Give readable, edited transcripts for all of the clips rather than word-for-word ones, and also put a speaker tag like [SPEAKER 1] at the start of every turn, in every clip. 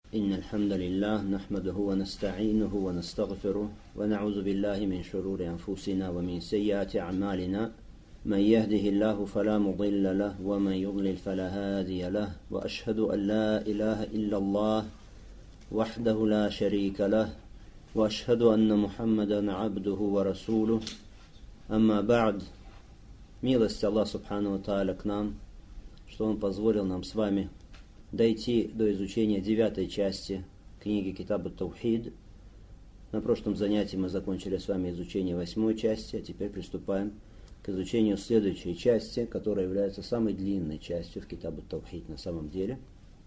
[SPEAKER 1] إن الحمد لله نحمده ونستعينه ونستغفره ونعوذ بالله من شرور أنفسنا ومن سيئات أعمالنا من يهده الله فلا مضل له ومن يضلل فلا هادي له وأشهد أن لا إله إلا الله وحده لا شريك له وأشهد أن محمدا عبده ورسوله أما بعد. Милость Аллаха Субхану ва Тааля к нам, что Он позволил нам с вами дойти до изучения 9 части книги Китаб ат-Таухид. На прошлом занятии мы закончили с вами изучение 8 части, а теперь приступаем к изучению следующей части, которая является самой длинной частью в Китаб ат-Таухид на самом деле.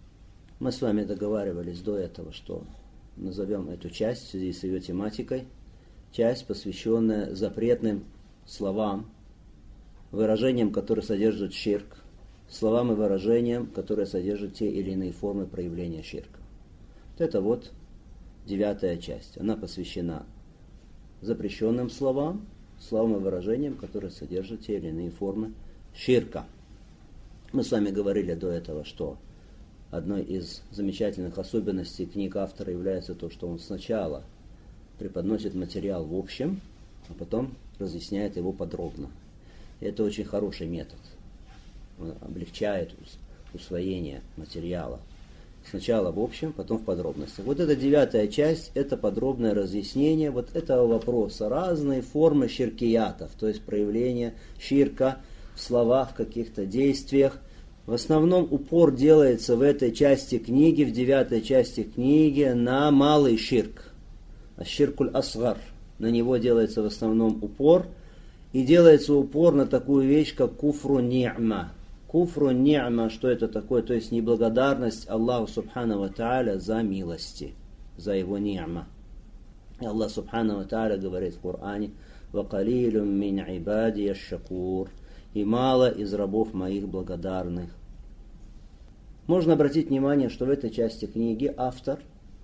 [SPEAKER 1] Мы с вами договаривались до этого, что назовем эту часть в связи с ее тематикой, часть, посвященная запретным словам, выражениям, которые содержат ширк, словам и выражениям, которые содержат те или иные формы проявления ширка. Вот это вот 9 часть. Она посвящена запрещенным словам, словам и выражениям, которые содержат те или иные формы ширка. Мы с вами говорили до этого, что одной из замечательных особенностей книг автора является то, что он сначала преподносит материал в общем, а потом разъясняет его подробно. И это очень хороший метод. Он облегчает усвоение материала. Сначала в общем, потом в подробностях. Вот эта 9 часть, это подробное разъяснение вот этого вопроса. Разные формы ширкиятов, то есть проявление ширка в словах, в каких-то действиях. В основном упор делается в этой части книги, в 9 части книги, на малый ширк. Аш-ширкуль асгар. На него делается в основном упор. И делается упор на такую вещь, как куфру ни'ма. Куфру ни'ма, что это такое? То есть неблагодарность Аллаху Субхану ва Тааля за милости, за его ни'ма. И Аллах Субхану ва Тааля говорит в Коране: «Вакалилюм мин ибади аш-шакур». И мало из рабов моих благодарных. Можно обратить внимание, что в этой части книги автор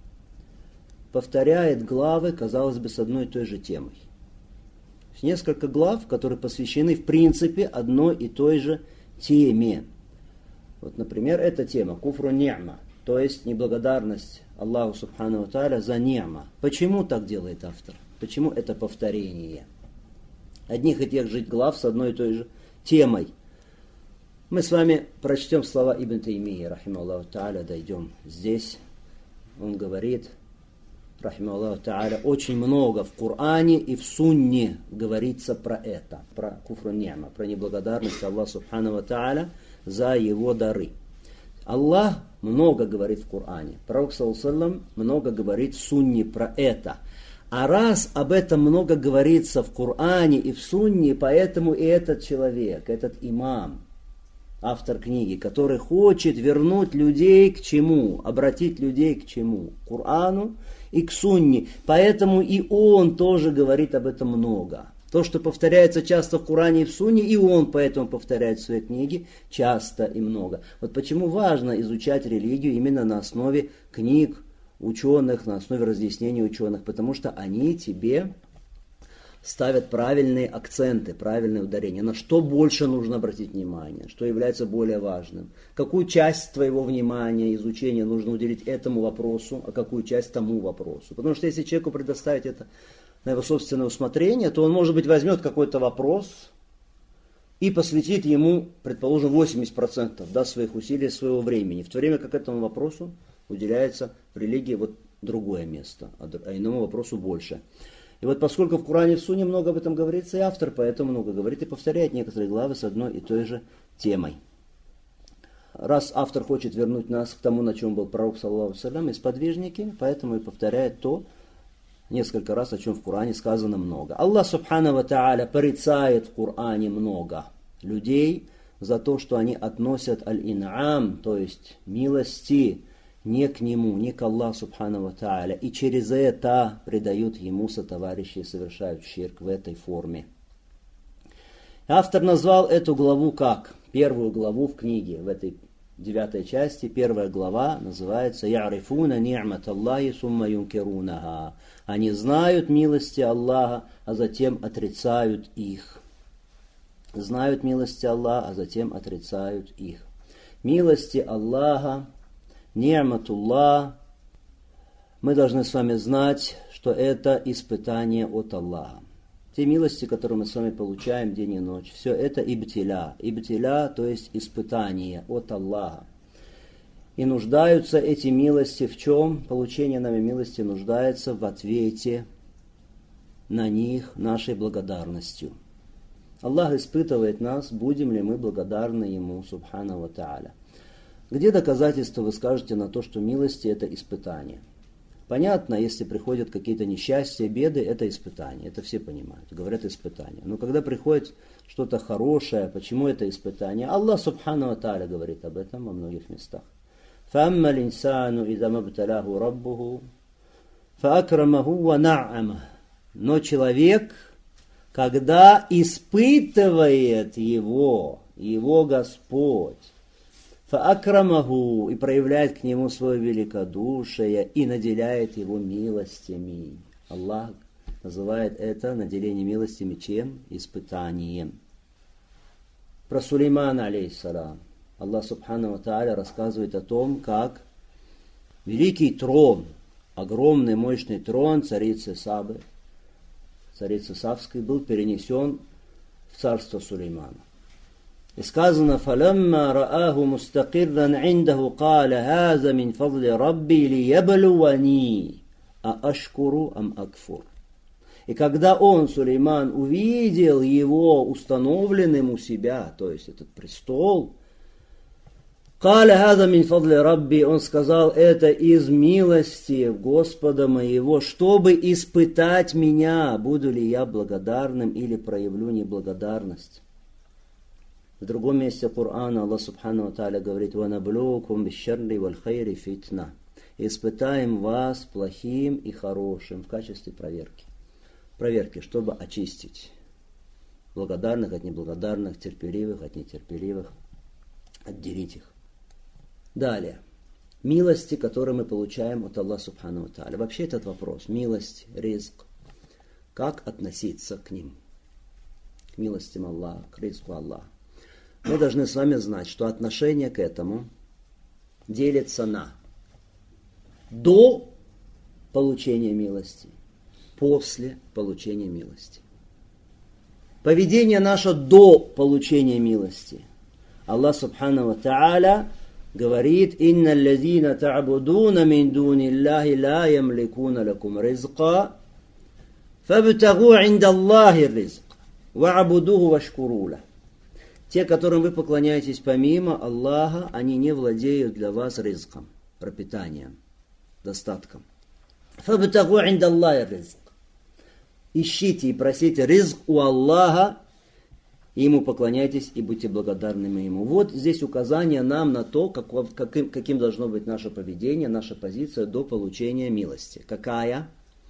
[SPEAKER 1] повторяет главы, казалось бы, с одной и той же темой. Несколько глав, которые посвящены в принципе одной и той же теме. Вот, например, эта тема куфру ни'ма, то есть неблагодарность Аллаху Субхану ва Тааля за ни'ма. Почему так делает автор? Почему это повторение одних и тех же глав с одной и той же темой? Мы с вами прочтем слова Ибн Таймии, рахимахуллаху тааля, дойдем здесь. Он говорит, рахимахуллаху тааля, очень много в Коране и в Сунне говорится про это, про куфру ни'ма, про неблагодарность Аллаха Субхану ва Тааля за его дары. Аллах много говорит в Коране, пророк саллаллаху алейхи ва саллям много говорит в Сунне про это. А раз об этом много говорится в Коране и в Сунне, поэтому и этот человек, этот имам, автор книги, который хочет вернуть людей к чему? Обратить людей к чему? К Корану и к Сунне. Поэтому и он тоже говорит об этом много. То, что повторяется часто в Коране и в Сунне, и он поэтому повторяет в своей книге часто и много. Вот почему важно изучать религию именно на основе книг ученых, на основе разъяснений ученых, потому что они тебе ставят правильные акценты, правильные ударения. На что больше нужно обратить внимание, что является более важным. Какую часть твоего внимания, изучения нужно уделить этому вопросу, а какую часть тому вопросу. Потому что если человеку предоставить это на его собственное усмотрение, то он, может быть, возьмет какой-то вопрос и посвятит ему, предположим, 80% своих усилий, своего времени. В то время как этому вопросу уделяется в религии вот другое место, а иному вопросу больше. И вот поскольку в Коране и в Сунне много об этом говорится, и автор поэтому много говорит и повторяет некоторые главы с одной и той же темой. Раз автор хочет вернуть нас к тому, на чем был пророк, саллаллаху алейхи ва саллям, и сподвижники, поэтому и повторяет то несколько раз, о чем в Коране сказано много. Аллах Субхану ва Тааля порицает в Коране много людей за то, что они относят аль-ин'ам, то есть милости, не к нему, не к Аллаху Субхану ва Тааля, и через это предают ему сотоварищи и совершают ширк в этой форме. Автор назвал эту главу как? Первую главу в книге, в этой 9 части, первая глава называется «Я'рифуна ни'мат Аллахи сумма юнкирунага». Они знают милости Аллаха, а затем отрицают их. Знают милости Аллаха, а затем отрицают их. Милости Аллаха, ни'матуллах, мы должны с вами знать, что это испытание от Аллаха. Те милости, которые мы с вами получаем день и ночь, все это ибтиля. Ибтиля, то есть испытание от Аллаха. И нуждаются эти милости в чем? Получение нами милости нуждается в ответе на них нашей благодарностью. Аллах испытывает нас, будем ли мы благодарны Ему, субхану ва тааля. Где доказательства вы скажете на то, что милости это испытание? Понятно, если приходят какие-то несчастья, беды, это испытание. Это все понимают, говорят испытание. Но когда приходит что-то хорошее, почему это испытание? Аллах субхану ва тааля говорит об этом во многих местах. فَأَمَّا الْإِنسَانُ إِذَا مَبْتَلَاهُ رَبُّهُ فَأَكْرَمَهُ وَنَعَّمَهُ. Но человек, когда испытывает его Господь, فَأَكْرَمَهُ, и проявляет к нему свое великодушие и наделяет его милостями. Аллах называет это наделение милостями чем? Испытанием. Про Сулеймана, алейхиссалам, Аллах субхану ва тааля рассказывает о том, как великий трон, огромный мощный трон царицы Сабы, царицы Савской, был перенесен в царство Сулеймана. И сказано: فَلَمَّا رَآهُ مُسْتَقِرًّا عِنْدَهُ قَالَ هَذَا مِنْ فَضْلِ رَبِّي لِيَبْلُوَنِي أَأَشْكُرُ أَمْ أَكْفُرُ. И когда он, Сулейман, увидел его установленным у себя, то есть этот престол, قَالَ هَذَا مِنْ فَضْلِ رَبِّي, он сказал, это из милости Господа моего, чтобы испытать меня, буду ли я благодарным или проявлю неблагодарность. В другом месте Корана Аллах субхану ва тааля говорит: وَنَبْلُوكُمْ بِالشَّرِّ وَالْخَيْرِ فِتْنَةً. Испытаем вас плохим и хорошим в качестве проверки. Проверки, чтобы очистить благодарных от неблагодарных, терпеливых от нетерпеливых, отделить их. Далее. Милости, которые мы получаем от Аллаха субхану ва тааля. Вообще этот вопрос, милость, ризк, как относиться к ним? К милостям Аллаха, к ризку Аллаха. Мы должны с вами знать, что отношение к этому делится на до получения милости, после получения милости. Поведение наше до получения милости. Аллах субхану ва тааля говорит: «Инна аллазина та'будуна мин дуни Аллахи ла ямликуна лакум ризка, фабтагу инда Аллахи ризк, ва'будуху вашкуруля». Те, которым вы поклоняетесь помимо Аллаха, они не владеют для вас ризком, пропитанием, достатком. فَبْتَغُوا عِنْدَ اللَّهِ ризк. Ищите и просите ризк у Аллаха, и Ему поклоняйтесь, и будьте благодарными Ему. Вот здесь указание нам на то, каким должно быть наше поведение, наша позиция до получения милости. Какая?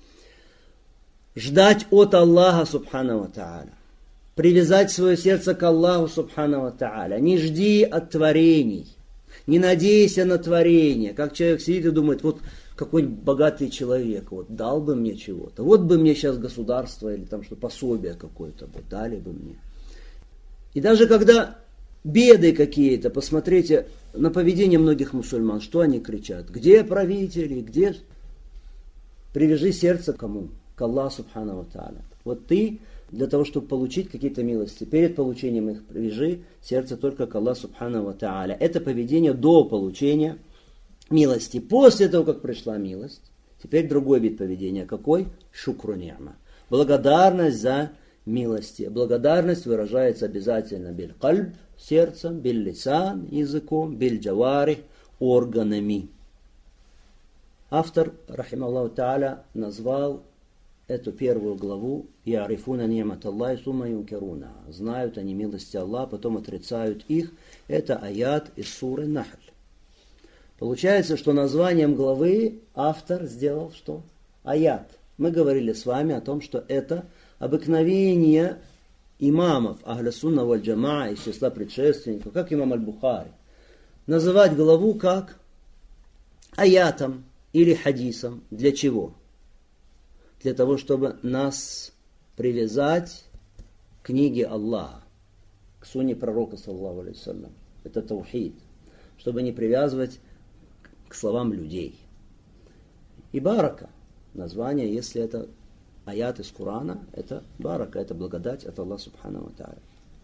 [SPEAKER 1] Ждать от Аллаха субхану ва тааля. Привязать свое сердце к Аллаху субхану ва тааля. Не жди от творений. Не надейся на творение. Как человек сидит и думает: вот какой-нибудь богатый человек, вот дал бы мне чего-то. Вот бы мне сейчас государство или там что, пособие какое-то бы дали бы мне. И даже когда беды какие-то, посмотрите на поведение многих мусульман, что они кричат: где правители, где? Привяжи сердце к кому? К Аллаху субхану ва тааля. Вот ты для того, чтобы получить какие-то милости, перед получением их привяжи сердце только к Аллаху субхану ва тааля. Это поведение до получения милости. После того, как пришла милость, теперь другой вид поведения. Какой? Шукру ни'ма. Благодарность за милости. Благодарность выражается обязательно биль-кальб, сердцем, биль-лисан, языком, биль-джаварих, органами. Автор, рахималлаху тааля, назвал эту первую главу «Я'рифуна ни'мат Аллахи сумма юнкируна». Знают они милости Аллаха, потом отрицают их. Это аят из суры Нахль. Получается, что названием главы автор сделал что? Аят. Мы говорили с вами о том, что это обыкновение имамов Ахля сунна валь джамаа из числа предшественников, как имам Аль-Бухари, называть главу как аятом или хадисом. Для чего? Для того, чтобы нас привязать к книге Аллаха, к сунне пророка, саллаллаху алейхи ва саллям. Это таухид. Чтобы не привязывать к словам людей. И барака. Название, если это аят из Корана, это барака, это благодать от Аллаха Субхану ва Тааля.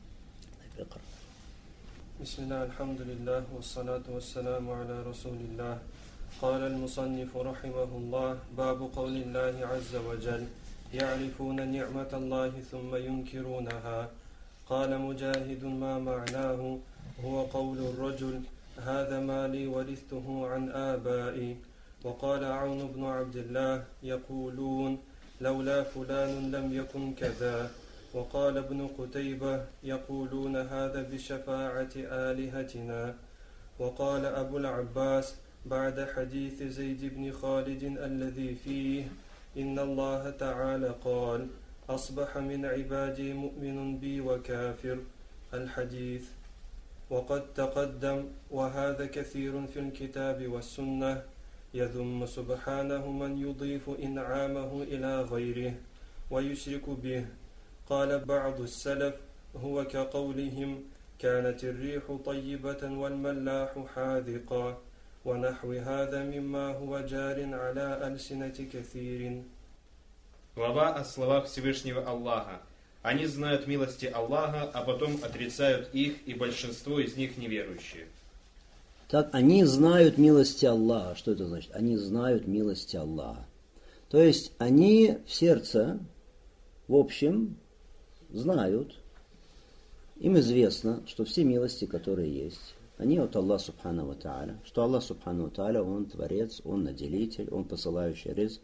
[SPEAKER 2] بسم الله الحمد لله والصلاة والسلام على رسول الله. قال المصنف رحمه الله: باب قول الله عز وجل: يعرفون نعمة الله ثم ينكرونها. قال مجاهد: ما معناه؟ هو قول الرجل: هذا مالي ورثته عن آبائي. وقال عون بن عبد الله: يقولون لولا فلان لم يكن كذا. وقال ابن قتيبة: يقولون هذا بشفاعة آلهتنا. وقال أبو العباس بعد حديث زيد بن خالد الذي فيه: إن الله تعالى قال: أصبح من عبادي مؤمن بي وكافر. الحديث. وقد تقدم وهذا كثير في الكتاب والسنة، يذم سبحانه من يضيف إنعامه إلى غيره ويشرك به. قال بعض السلف: هو كقولهم: كانت الريح طيبة والملاح حاذقا، ونحو هذا مما هو جار على ألسنة كثير.
[SPEAKER 3] Глава о словах Всевышнего Аллаха. Они знают милости Аллаха, а потом отрицают их, и большинство из них неверующие.
[SPEAKER 1] Так, они знают милости Аллаха. Что это значит? Они знают милости Аллаха. То есть, они в сердце, в общем, знают, им известно, что все милости, которые есть, они от Аллаха Субхану ва Тааля. Что Аллах Субхану ва Тааля, Он Творец, Он Наделитель, Он посылающий ризк.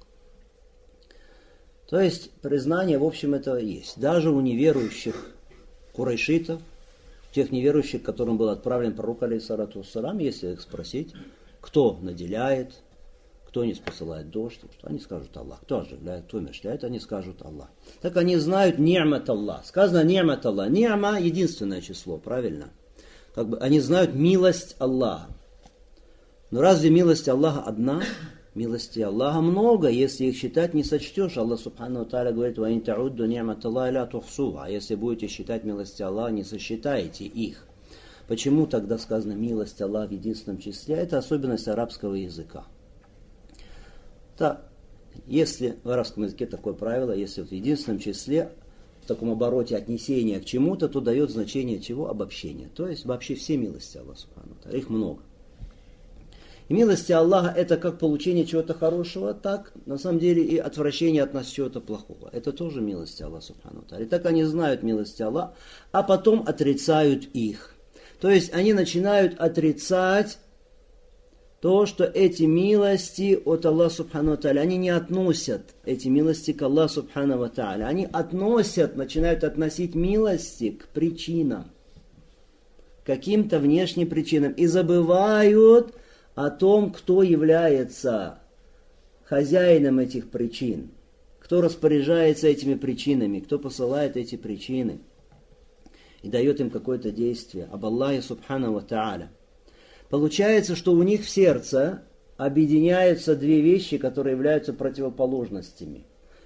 [SPEAKER 1] То есть, признание, в общем, это есть. Даже у неверующих курайшитов, тех неверующих, которым был отправлен пророк, алейхиссалату вассалам, если их спросить, кто наделяет, кто не спосылает дождь, что они скажут Аллах. Кто оживляет, кто умерщвляет, они скажут Аллах. Так они знают ни'мат Аллах. Сказано ни'мат Аллах. Ни'ма — единственное число, правильно? Как бы они знают милость Аллаха. Но разве милость Аллаха одна? Милости Аллаха много, если их считать не сочтешь. Аллах Субхану ва Тааля говорит: «Ва ин та'удду ни'мат Аллахи ла тухсуха». А если будете считать милости Аллаха, не сосчитаете их. Почему тогда сказано милость Аллаха в единственном числе? Это особенность арабского языка. Так, если в арабском языке такое правило, если в единственном числе, в таком обороте отнесения к чему-то, то дает значение чего? Обобщения. То есть вообще все милости Аллаха Субхану ва Тааля, их много. И милости Аллаха — это как получение чего-то хорошего, так на самом деле и отвращение от нас чего-то плохого. Это тоже милости Аллаха Субхану ва Тааля. И так они знают милости Аллаха, а потом отрицают их. То есть они начинают отрицать то, что эти милости от Аллаха Субхану ва Тааля, они не относят эти милости к Аллаху Субхану ва Тааля. Они начинают относить милости к причинам, каким-то внешним причинам, и забывают о том, кто является хозяином этих причин, кто распоряжается этими причинами, кто посылает эти причины и дает им какое-то действие. Об Аллахе Субхану ва Тааля. Получается, что у них в сердце объединяются две вещи, которые являются противоположностями.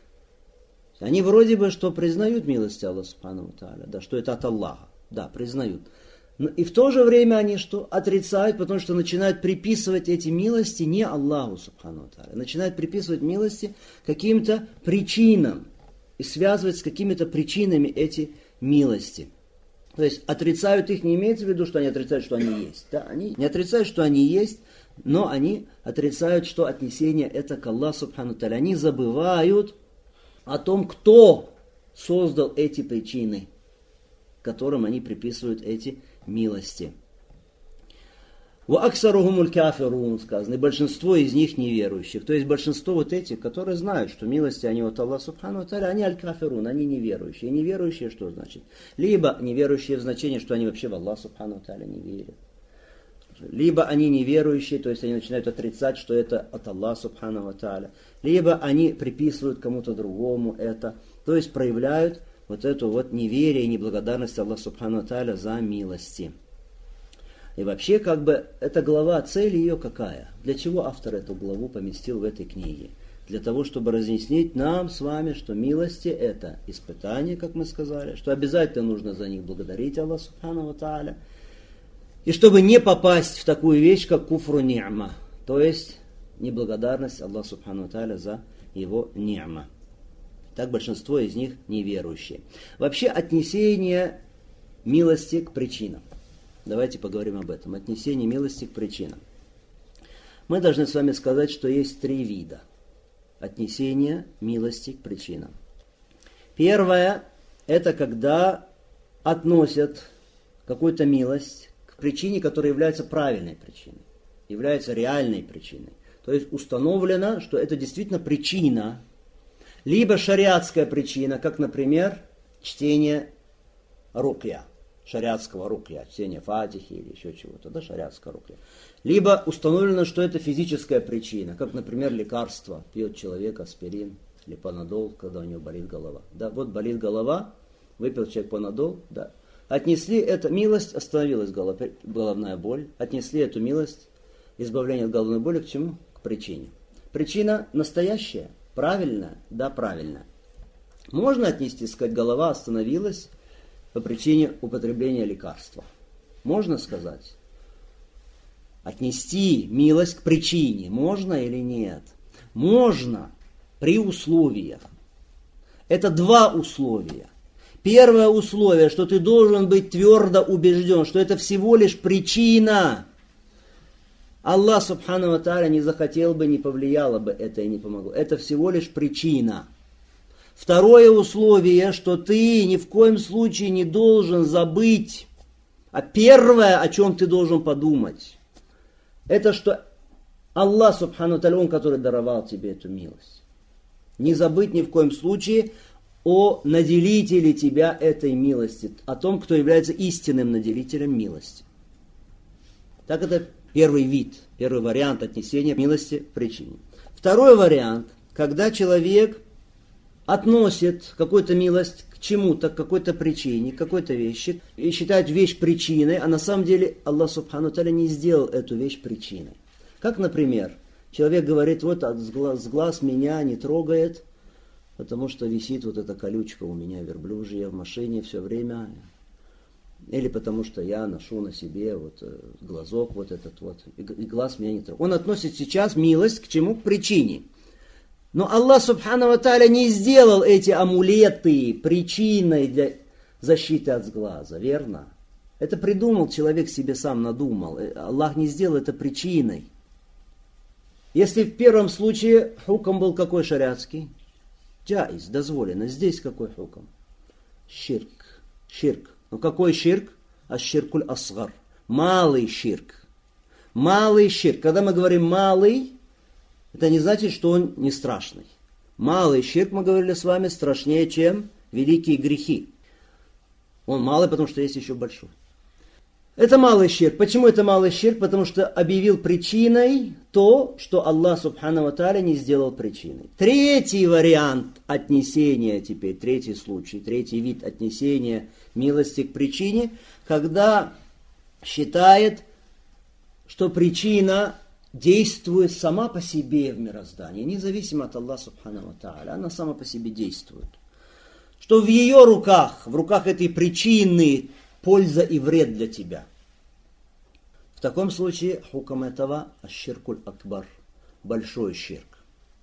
[SPEAKER 1] Они вроде бы что признают милость Аллаха Субхану ва Тааля, да, что это от Аллаха, да, признают. И в то же время они что? Отрицают, потому что начинают приписывать эти милости не Аллаху Субхану ва Тааля. Начинают приписывать милости каким-то причинам и связывать с какими-то причинами эти милости. То есть отрицают их, не имеется в виду, что они отрицают, что они есть. Да? Они не отрицают, что они есть, но они отрицают, что отнесение это к Аллаху Субхану ва Тааля. Они забывают о том, кто создал эти причины, которым они приписывают эти милости. «Ва аксарухумуль кафирун» сказано, и большинство из них неверующих. То есть большинство вот этих, которые знают, что милости они от Аллаха Субхану ва Тааля, они аль-кафирун, они неверующие. И неверующие что значит? Либо неверующие в значении, что они вообще в Аллаха Субхану ва Тааля не верят. Либо они неверующие, то есть они начинают отрицать, что это от Аллаха Субхану ва Тааля. Либо они приписывают кому-то другому это. То есть проявляют вот эту вот неверие и неблагодарность Аллаху Субхану ва Тааля за милости. И вообще, как бы, эта глава, цель ее какая? Для чего автор эту главу поместил в этой книге? Для того, чтобы разъяснить нам с вами, что милости это испытание, как мы сказали, что обязательно нужно за них благодарить Аллаху Субхану ва Тааля. И чтобы не попасть в такую вещь, как куфру ни'ма, то есть неблагодарность Аллаху Субхану Тааля за его ни'ма. Так большинство из них неверующие. Вообще отнесение милости к причинам. Давайте поговорим об этом. Отнесение милости к причинам. Мы должны с вами сказать, что есть 3 вида отнесения милости к причинам. Первое – это когда относят какую-то милость к причине, которая является правильной причиной, является реальной причиной. То есть установлено, что это действительно причина, либо шариатская причина, как, например, чтение рукья, шариатского рукья, чтение фатихи или еще чего-то, да, шариатская рукья. Либо установлено, что это физическая причина, как, например, лекарство, пьет человек аспирин или панадол, когда у него болит голова. Да, вот болит голова, выпил человек панадол, да. Отнесли эту милость, остановилась головная боль, отнесли эту милость, избавление от головной боли к чему? К причине. Причина настоящая, правильная? Да, правильная. Можно отнести, сказать, голова остановилась по причине употребления лекарства. Можно сказать? Отнести милость к причине. Можно или нет? Можно при условиях. Это 2 условия. Первое условие, что ты должен быть твердо убежден, что это всего лишь причина. Аллах Субхану ва Тааля не захотел бы, не повлияло бы это и не помогло. Это всего лишь причина. Второе условие, что ты ни в коем случае не должен забыть. А первое, о чем ты должен подумать, это что Аллах Субхану ва Тааля, Он, который даровал тебе эту милость. Не забыть ни в коем случае о наделителе тебя этой милости, о том, кто является истинным наделителем милости. Так это первый вид, первый вариант отнесения милости к причине. Второй вариант, когда человек относит какую-то милость к чему-то, к какой-то причине, к какой-то вещи, и считает вещь причиной, а на самом деле Аллах Субхану Тааля не сделал эту вещь причиной. Как, например, человек говорит, вот с глаз меня не трогает, потому что висит вот эта колючка у меня верблюжья в машине все время. Или потому что я ношу на себе вот глазок вот этот вот, и глаз меня не трогает. Он относит сейчас милость к чему? К причине. Но Аллах Субхану ва Тааля не сделал эти амулеты причиной для защиты от сглаза, верно? Это придумал человек, себе сам надумал. Аллах не сделал это причиной. Если в первом случае хукм был какой шариатский? Джаиз, дозволено. Здесь какой хукм? Ширк. Ширк. Ну какой ширк? Аш-ширкуль асгар. Малый ширк. Малый ширк. Когда мы говорим малый, это не значит, что он не страшный. Малый ширк, мы говорили с вами, страшнее, чем великие грехи. Он малый, потому что есть еще большой. Это малый ширк. Почему это малый ширк? Потому что объявил причиной то, что Аллах Субхану ва Тааля не сделал причиной. Третий вариант отнесения теперь, третий случай, третий вид отнесения милости к причине, когда считает, что причина действует сама по себе в мироздании, независимо от Аллаха Субхану ва Тааля, она сама по себе действует. Что в ее руках, в руках этой причины, польза и вред для тебя. В таком случае хукам этого аш-ширкуль акбар, большой ширк.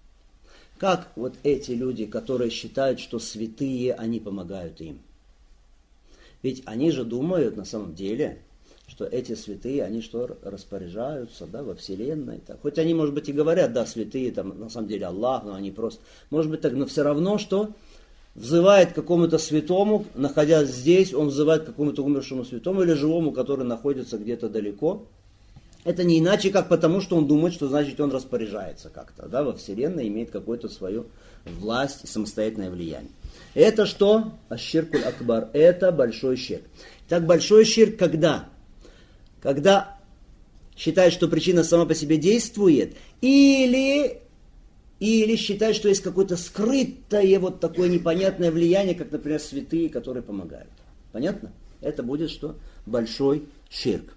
[SPEAKER 1] Как вот эти люди, которые считают, что святые, они помогают им. Ведь они же думают на самом деле, что эти святые, они что, распоряжаются, да, во вселенной. Так. Хоть они, может быть, и говорят, да, святые, там, на самом деле Аллах, но они просто, может быть, так, но все равно, что взывает к какому-то святому, находясь здесь, он взывает к какому-то умершему святому или живому, который находится где-то далеко. Это не иначе, как потому, что он думает, что значит он распоряжается как-то, да, во вселенной, имеет какую-то свою власть и самостоятельное влияние. Это что? Аш-ширкуль акбар. Это большой ширк. Так большой ширк когда? Когда считает, что причина сама по себе действует, или считает, что есть какое-то скрытое вот такое непонятное влияние, как, например, святые, которые помогают. Понятно? Это будет что? Большой ширк.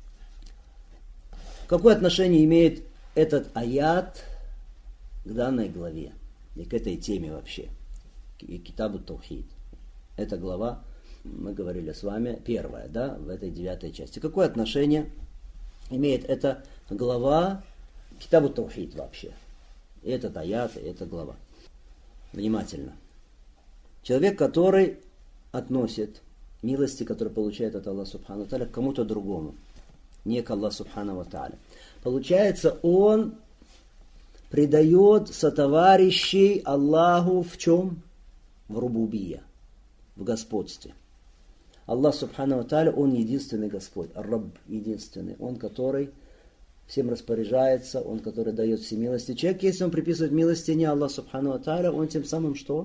[SPEAKER 1] Какое отношение имеет этот аят к данной главе и к этой теме вообще? И Китабу Таухид. Эта глава, мы говорили с вами, первая, да, в этой 9 части. Какое отношение имеет эта глава Китабу Таухид вообще. И этот аят, и эта глава. Внимательно. Человек, который относит милости, которые получает от Аллаха Субхану Тааля, к кому-то другому, не к Аллаху Субхану Тааля. Получается, он предает сотоварищей Аллаху в чем? В рубубия, в господстве. Аллах Субхану Тааля, Он единственный Господь, Рабб единственный, Он, который всем распоряжается, Он, который дает все милости. Человек, если он приписывает милости не Аллаху Субхану Тааля, он тем самым что?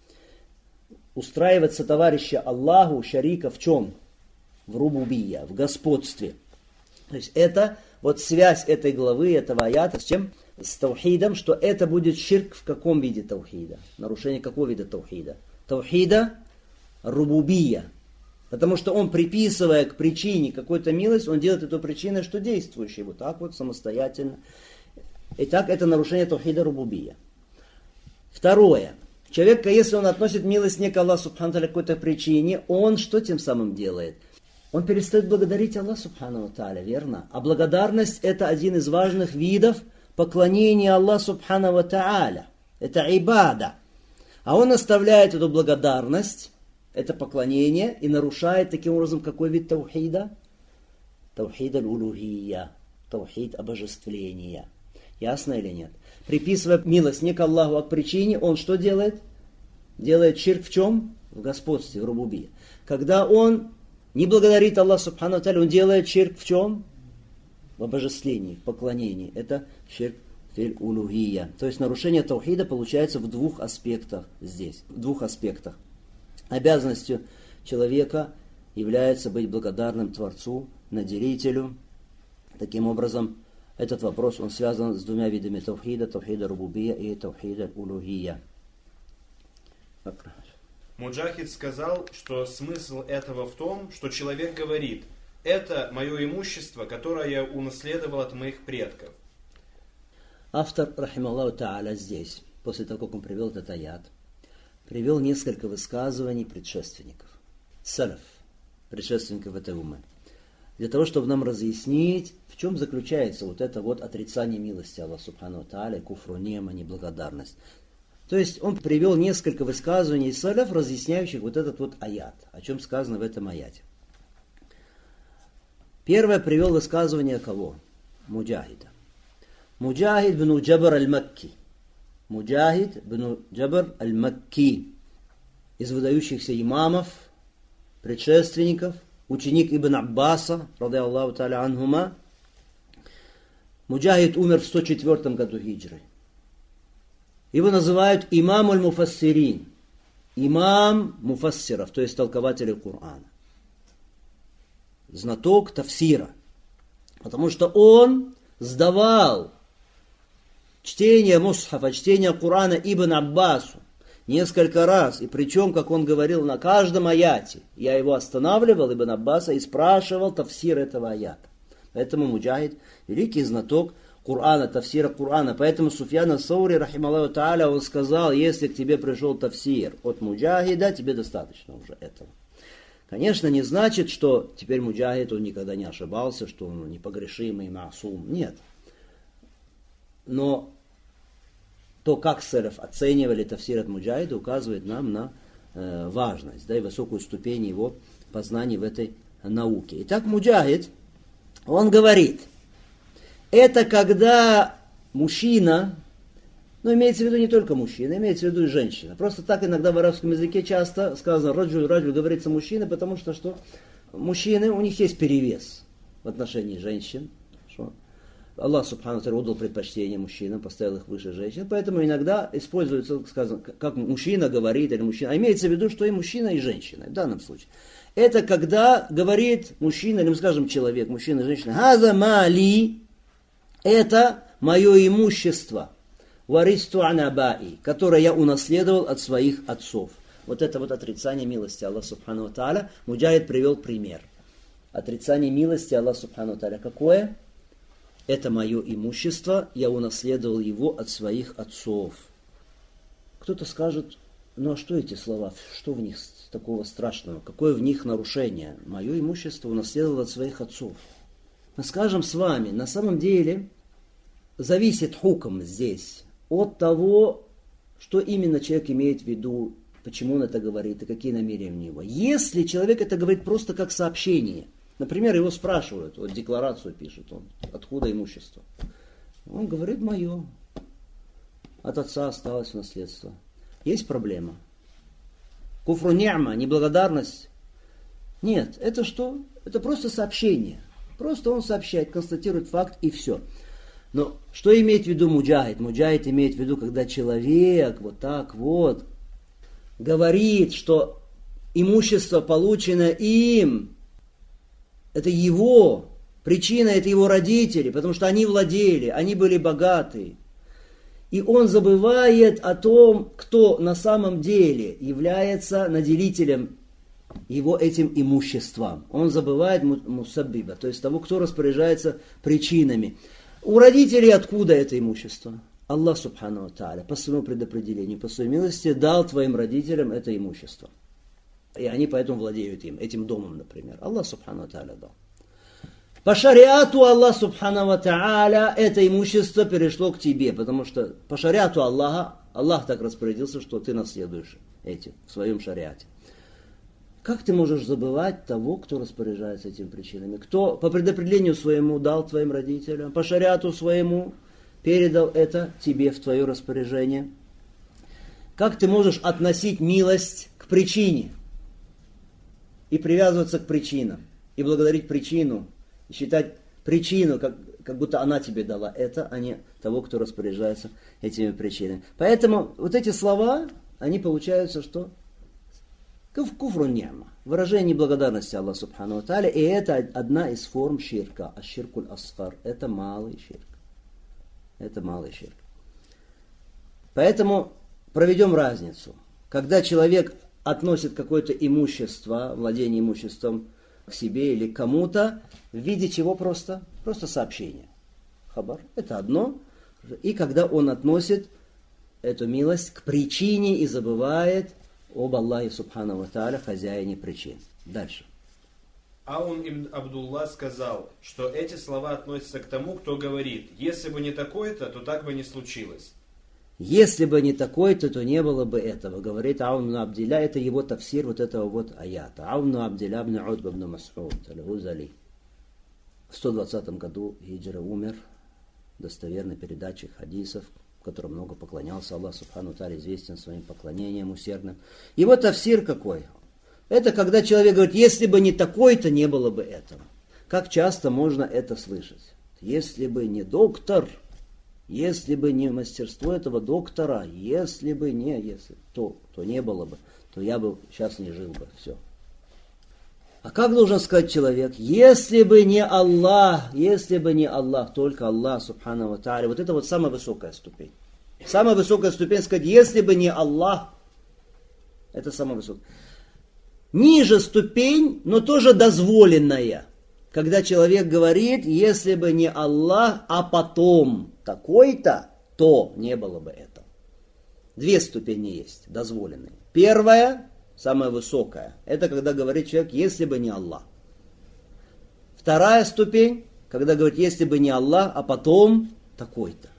[SPEAKER 1] Устраивает сотоварища Аллаху, шарика в чем? В рубубия, в господстве. То есть это вот связь этой главы, этого аята с чем? С таухидом, что это будет ширк в каком виде таухида? Нарушение какого вида таухида? Таухида рубубия. Потому что он, приписывая к причине какую-то милость, он делает эту причину, что действующей. Вот так вот, самостоятельно. Итак, это нарушение таухида рубубия. Второе. Человек, если он относит милость не к Аллаху Субхану Тааля какой-то причине, он что тем самым делает? Он перестает благодарить Аллаха Субхану Тааля, верно? А благодарность это один из важных видов поклонения Аллаху Субхану Тааля. Это ибада. А он оставляет эту благодарность, это поклонение, и нарушает таким образом какой вид таухида? Таухид аль-улухия, таухид обожествления. Ясно или нет? Приписывая милость не к Аллаху, а к причине, он что делает? Делает ширк в чем? В господстве, в рубубии. Когда он не благодарит Аллаха Субхану Тааля, он делает ширк в чем? В обожествлении, в поклонении. Это ширк филь улухия. То есть нарушение таухида получается в двух аспектах здесь. В двух аспектах. Обязанностью человека является быть благодарным Творцу, наделителю. Таким образом, этот вопрос он связан с двумя видами таухида, таухида рубубия и таухида улухия.
[SPEAKER 3] Муджахид сказал, что смысл этого в том, что человек говорит: это мое имущество, которое я унаследовал от моих предков.
[SPEAKER 1] Автор, рахималлаху та'аля, здесь, после того, как он привел этот аят, привел несколько высказываний предшественников, салаф, предшественников этой уммы, для того, чтобы нам разъяснить, в чем заключается вот это вот отрицание милости Аллаха Субхану Тааля, куфру нема, неблагодарность. То есть он привел несколько высказываний салаф, разъясняющих вот этот вот аят, о чем сказано в этом аяте. Первое привел высказывание кого? Муджахида. Муджахид бн Джабр аль-Макки. Муджахид бн Джабр аль-Макки. Из выдающихся имамов, предшественников, ученик Ибн Аббаса, ради Аллаху та'аля анхума. Муджахид умер в 104 году хиджры. Его называют имам аль-Муфассирин. Имам муфассиров, то есть толкователей Корана. Знаток тафсира. Потому что он сдавал чтение мусхафа, чтение Корана Ибн Аббасу несколько раз. И причем, как он говорил, на каждом аяте. Я его останавливал, Ибн Аббаса, и спрашивал тафсир этого аята. Поэтому Муджахид, великий знаток Корана, тафсира Корана. Поэтому Суфьян ас-Саури, рахималлаху та'аля, он сказал: если к тебе пришел тафсир от Муджахида, тебе достаточно уже этого. Конечно, не значит, что теперь Муджахид, он никогда не ошибался, что он непогрешимый, маасум. Нет. Но то, как салаф оценивали тафсир от Муджахида, указывает нам на важность, да, и высокую ступень его познаний в этой науке. Итак, Муджахид, он говорит, это когда мужчина, но имеется в виду не только мужчина, имеется в виду и женщина. Просто так иногда в арабском языке часто сказано раджуль, говорится мужчина, потому что мужчины, у них есть перевес в отношении женщин. Что Аллах Субхану Тааля отдал предпочтение мужчинам, поставил их выше женщин, поэтому иногда используется, сказано, как мужчина говорит, или мужчина, а имеется в виду, что и мужчина, и женщина, в данном случае. Это когда говорит мужчина, или мы скажем человек, мужчина, женщина, «Хаза мали», это мое имущество, «Варисту анабаи», которое я унаследовал от своих отцов. Вот это вот отрицание милости Аллаха Субхану Тааля. Муджахид привел пример. Отрицание милости Аллаха Субхану Тааля какое? Это мое имущество, я унаследовал его от своих отцов. Кто-то скажет, ну а что эти слова, что в них такого страшного, какое в них нарушение? Мое имущество унаследовал от своих отцов. Мы скажем с вами, на самом деле, зависит хукм здесь от того, что именно человек имеет в виду, почему он это говорит и какие намерения у него. Если человек это говорит просто как сообщение, например, его спрашивают, вот декларацию пишет он, откуда имущество. Он говорит, мое, от отца осталось в наследство. Есть проблема? Куфру ни'ма, неблагодарность? Нет, это что? Это просто сообщение. Просто он сообщает, констатирует факт и все. Но что имеет в виду муджахид? Муджахид имеет в виду, когда человек вот так вот говорит, что имущество, полученное им, это его, причина это его родители, потому что они владели, они были богаты. И он забывает о том, кто на самом деле является наделителем его этим имуществом. Он забывает мусаббиба, то есть того, кто распоряжается причинами. У родителей откуда это имущество? Аллах субхану ва тааля по своему предопределению, по своей милости дал твоим родителям это имущество. И они поэтому владеют им, этим домом, например. Аллах субхану ва тааля дал. По шариату Аллах субхану ва тааля это имущество перешло к тебе, потому что по шариату Аллаха, Аллах так распорядился, что ты наследуешь этим в своем шариате. Как ты можешь забывать того, кто распоряжается этими причинами? Кто по предопределению своему дал твоим родителям, по шариату своему передал это тебе в твое распоряжение? Как ты можешь относить милость к причине и привязываться к причинам, и благодарить причину, и считать причину, как будто она тебе дала это, а не того, кто распоряжается этими причинами. Поэтому вот эти слова, они получаются что? Куфру ни'ма. Выражение неблагодарности Аллаху субхану ва тааля. И это одна из форм ширка. Аш-ширкуль асгар. Это малый ширк. Это малый ширк. Поэтому проведем разницу. Когда человек относит какое-то имущество, владение имуществом к себе или к кому-то, в виде чего просто? Просто сообщение. Хабар. Это одно. И когда он относит эту милость к причине и забывает об Аллахе субхану ва тааля, хозяине причин. Дальше.
[SPEAKER 3] Аун ибн Абдулла сказал, что эти слова относятся к тому, кто говорит, если бы не такое-то, то так бы не случилось.
[SPEAKER 1] Если бы не такой-то, то не было бы этого. Говорит Аун ибн Абдилля, это его тафсир вот этого вот аята. Аун ибн Абдилля ибн Утба ибн Мас'уд аль-Гузали. В 120 году хиджра умер, достоверный передатчик хадисов, которому много поклонялся. Аллах субхану тааля известен своим поклонением усердным. Его тафсир какой? Это когда человек говорит, если бы не такой-то, не было бы этого. Как часто можно это слышать? Если бы не доктор, если бы не мастерство этого доктора, если бы не, то не было бы, то я бы сейчас не жил бы. Все. А как должен сказать человек, если бы не Аллах, только Аллах, субхану ва тааля, вот это вот самая высокая ступень. Самая высокая ступень сказать, если бы не Аллах, это самая высокая. Ниже ступень, но тоже дозволенная. Когда человек говорит, если бы не Аллах, а потом такой-то, то не было бы этого. Две ступени есть, дозволенные. Первая, самая высокая, это когда говорит человек, если бы не Аллах. Вторая ступень, когда говорит, если бы не Аллах, а потом такой-то.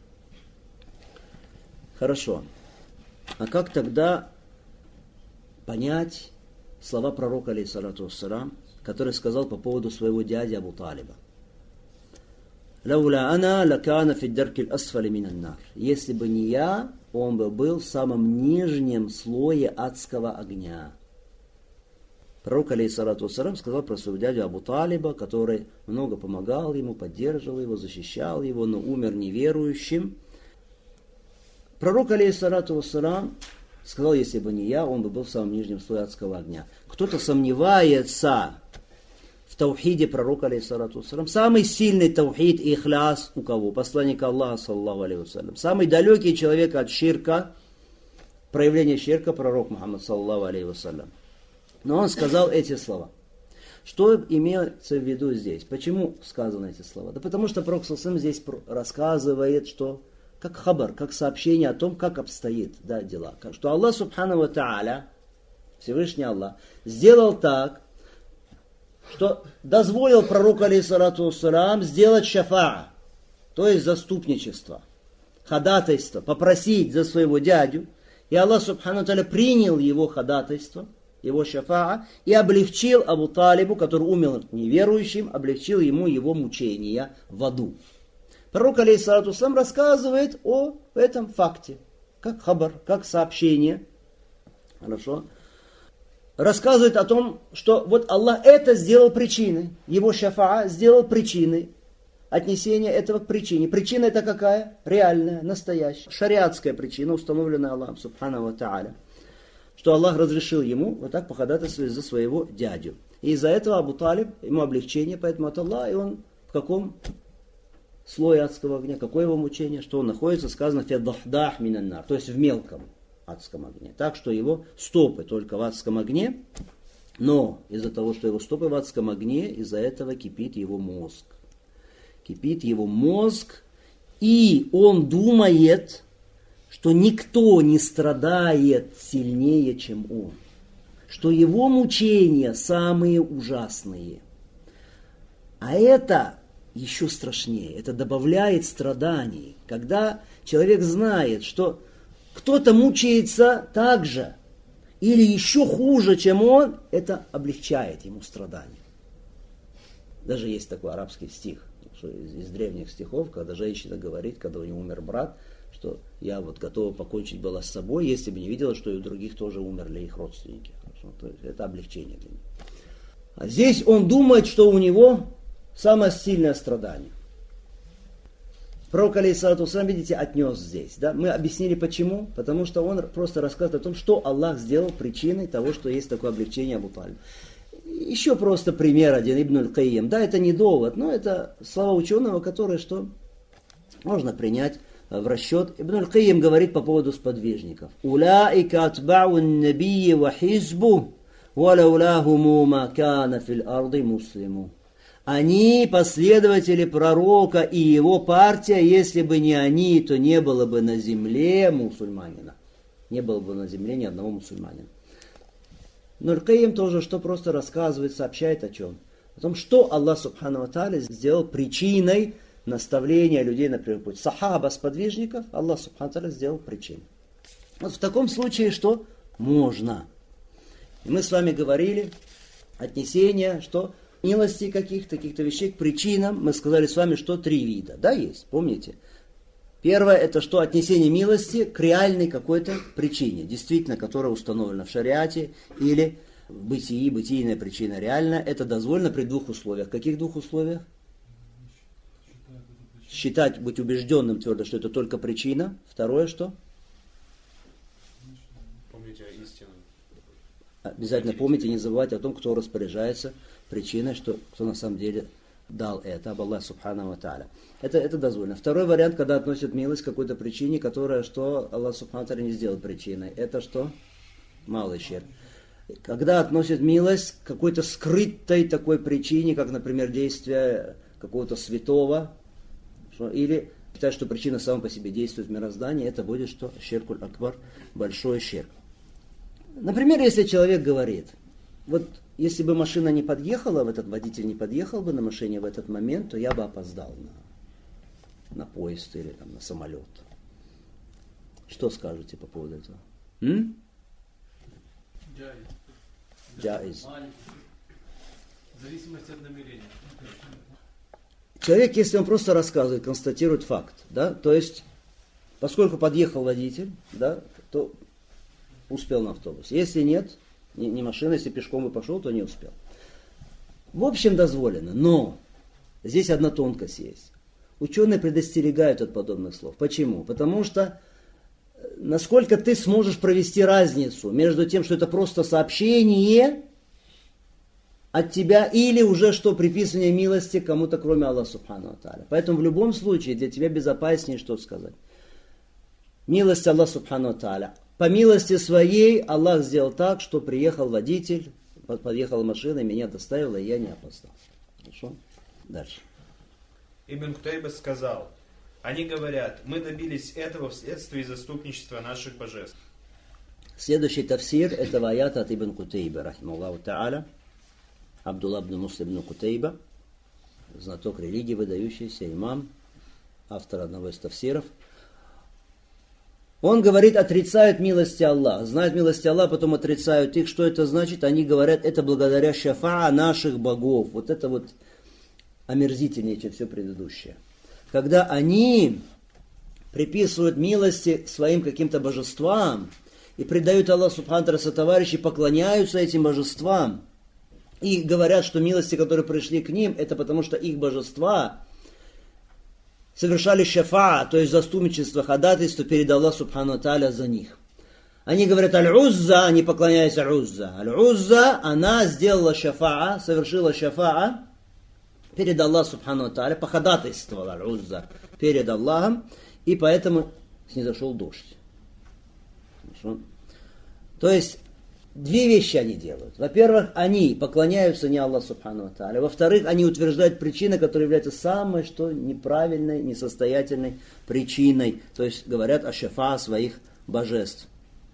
[SPEAKER 1] Хорошо. А как тогда понять слова пророка, алейхиссалату вассалям, который сказал по поводу своего дяди Абу Талиба? «Лауля ана лакана фи даркиль асфали минан нар». Если бы не я, он бы был в самом нижнем слое адского огня. Пророк, алейхиссалату вассалям, сказал про своего дядю Абу Талиба, который много помогал ему, поддерживал его, защищал его, но умер неверующим. Пророк, алейхиссалату вассалям, сказал, если бы не я, он бы был в самом нижнем слое адского огня. Кто-то сомневается в таухиде пророка, алейхиссалату вассалям. Самый сильный таухид и ихляс у кого? Посланника Аллаха, саллаллаху алейхи вассалям. Самый далекий человек от ширка, проявление ширка, пророк Мухаммад, саллаллаху алейхи вассалям. Но он сказал эти слова. Что имеется в виду здесь? Почему сказаны эти слова? Да потому что пророк саллаллаху алейхи вассалям здесь рассказывает, что как хабар, как сообщение о том, как обстоит дела. Что Аллах субхану ва тааля, Всевышний Аллах, сделал так, что дозволил пророку, алейхиссалату вассалям, сделать шафаа. то есть заступничество, ходатайство, попросить за своего дядю, и Аллах Субхану Тааля принял его ходатайство, его шафаа, и облегчил Абу Талибу, который умер неверующим, облегчил ему его мучения в аду. Пророк, алейхиссалату вассалам, рассказывает о этом факте, как хабар, как сообщение. Хорошо. Рассказывает о том, что вот Аллах это сделал причиной, его шафаа сделал причиной отнесения этого к причине. Причина это какая? Реальная, настоящая. Шариатская причина, установленная Аллахом Субхану ва Тааля. Что Аллах разрешил ему вот так походатайствовать за своего дядю. И из-за этого Абу Талиб, ему облегчение, поэтому от Аллаха, и он в каком слое адского огня, какое его мучение, что он находится, сказано, феддахдах минаннар, то есть в мелком адском огне. Так что его стопы только в адском огне, но из-за того, что его стопы в адском огне, из-за этого кипит его мозг. Кипит его мозг, и он думает, что никто не страдает сильнее, чем он. Что его мучения самые ужасные. А это еще страшнее. Это добавляет страданий. Когда человек знает, что кто-то мучается так же, или еще хуже, чем он, это облегчает ему страдания. Даже есть такой арабский стих, из древних стихов, когда женщина говорит, когда у нее умер брат, что я вот готова покончить была с собой, если бы не видела, что и у других тоже умерли их родственники. То есть это облегчение для него. А здесь он думает, что у него самое сильное страдание. Пророк, алейхиссалату вассалам, видите, отнес здесь. Да? Мы объяснили почему. Потому что он просто рассказывает о том, что Аллах сделал причиной того, что есть такое облегчение Абу Талибу. Еще просто пример один, Ибн аль-Кайим. Да, это не довод, но это слова ученого, которые что можно принять в расчет. Ибн аль-Кайим говорит по поводу сподвижников. «Улаика атбау набии ва хизбу, ва лауляхуму ма кана фил арды муслиму». Они последователи пророка и его партия, если бы не они, то не было бы на земле мусульманина. Не было бы на земле ни одного мусульманина. Но Аль-Каим тоже что просто рассказывает, сообщает о чем? О том, что Аллах Субхану ва Тааля сделал причиной наставления людей на прямой путь. Сахаба, сподвижников, Аллах Субхану ва Тааля сделал причиной. Вот в таком случае что? Можно. И мы с вами говорили отнесение, что милости каких-то вещей к причинам. Мы сказали с вами, что 3 вида. Да, есть, помните? Первое, это что? Отнесение милости к реальной какой-то причине, действительно, которая установлена в шариате, или в бытии, бытийная причина реальная. Это дозволено при 2 условиях. Каких 2 условиях? Считать, быть убежденным твердо, что это только причина. Второе, что?
[SPEAKER 3] Помните о истине.
[SPEAKER 1] Обязательно помните, не забывайте о том, кто распоряжается причиной, что кто на самом деле дал это, Аллах Субхану ва Тааля. Это дозволено. Второй вариант, когда относят милость к какой-то причине, которая, что Аллах Субхану ва Тааля не сделал причиной. Это что? Малый ширк. Когда относят милость к какой-то скрытой такой причине, как, например, действие какого-то святого, или считают, что причина сама по себе действует в мироздании, это будет что? Ширкуль акбар, большой ширк. Например, если человек говорит, вот если бы машина не подъехала, водитель не подъехал бы на машине в этот момент, то я бы опоздал на поезд или там, на самолет. Что скажете по поводу этого? Джаиз.
[SPEAKER 4] В зависимости от намерения.
[SPEAKER 1] Человек, если он просто рассказывает, констатирует факт, да, то есть, поскольку подъехал водитель, да, то успел на автобус. Если нет, не машина, если пешком бы пошел, то не успел. В общем, дозволено, но здесь одна тонкость есть. Ученые предостерегают от подобных слов. Почему? Потому что насколько ты сможешь провести разницу между тем, что это просто сообщение от тебя, или уже что приписывание милости кому-то, кроме Аллаха Субхану ва Тааля. Поэтому в любом случае для тебя безопаснее что сказать. Милость Аллаха Субхану ва Тааля. По милости своей Аллах сделал так, что приехал водитель, подъехала машина, меня доставила, и я не опоздал. Хорошо? Дальше.
[SPEAKER 3] Ибн Кутайба сказал, они говорят, мы добились этого вследствие заступничества наших божеств.
[SPEAKER 1] Следующий тафсир этого аята от Ибн Кутайба, рахималлаху та'аля, Абдулла ибн Муслим ибн Кутайба, знаток религии, выдающийся имам, автор одного из тафсиров. Он говорит, отрицают милости Аллаха. Знают милости Аллаха, потом отрицают их. Что это значит? Они говорят, это благодаря шафаа наших богов. Вот это вот омерзительнее, чем все предыдущее. Когда они приписывают милости своим каким-то божествам и предают Аллаху субхану ва тааля сотоварищи, поклоняются этим божествам и говорят, что милости, которые пришли к ним, это потому что их божества совершали шафа, то есть заступничество, ходатайство перед Аллахом субхану ва тааля за них. Они говорят Аль-Узза, они поклоняются Аль-Узза. Аль-Узза, она сделала шафа, совершила шафа перед Аллахом субхану ва тааля, походатайствовала Аль-Узза перед Аллахом, и поэтому снизошел дождь. Хорошо? То есть, две вещи они делают. Во-первых, они поклоняются не Аллаху субхану ва тааля. Во-вторых, они утверждают причину, которая является самой, что неправильной, несостоятельной причиной. То есть, говорят о шафаа своих божеств.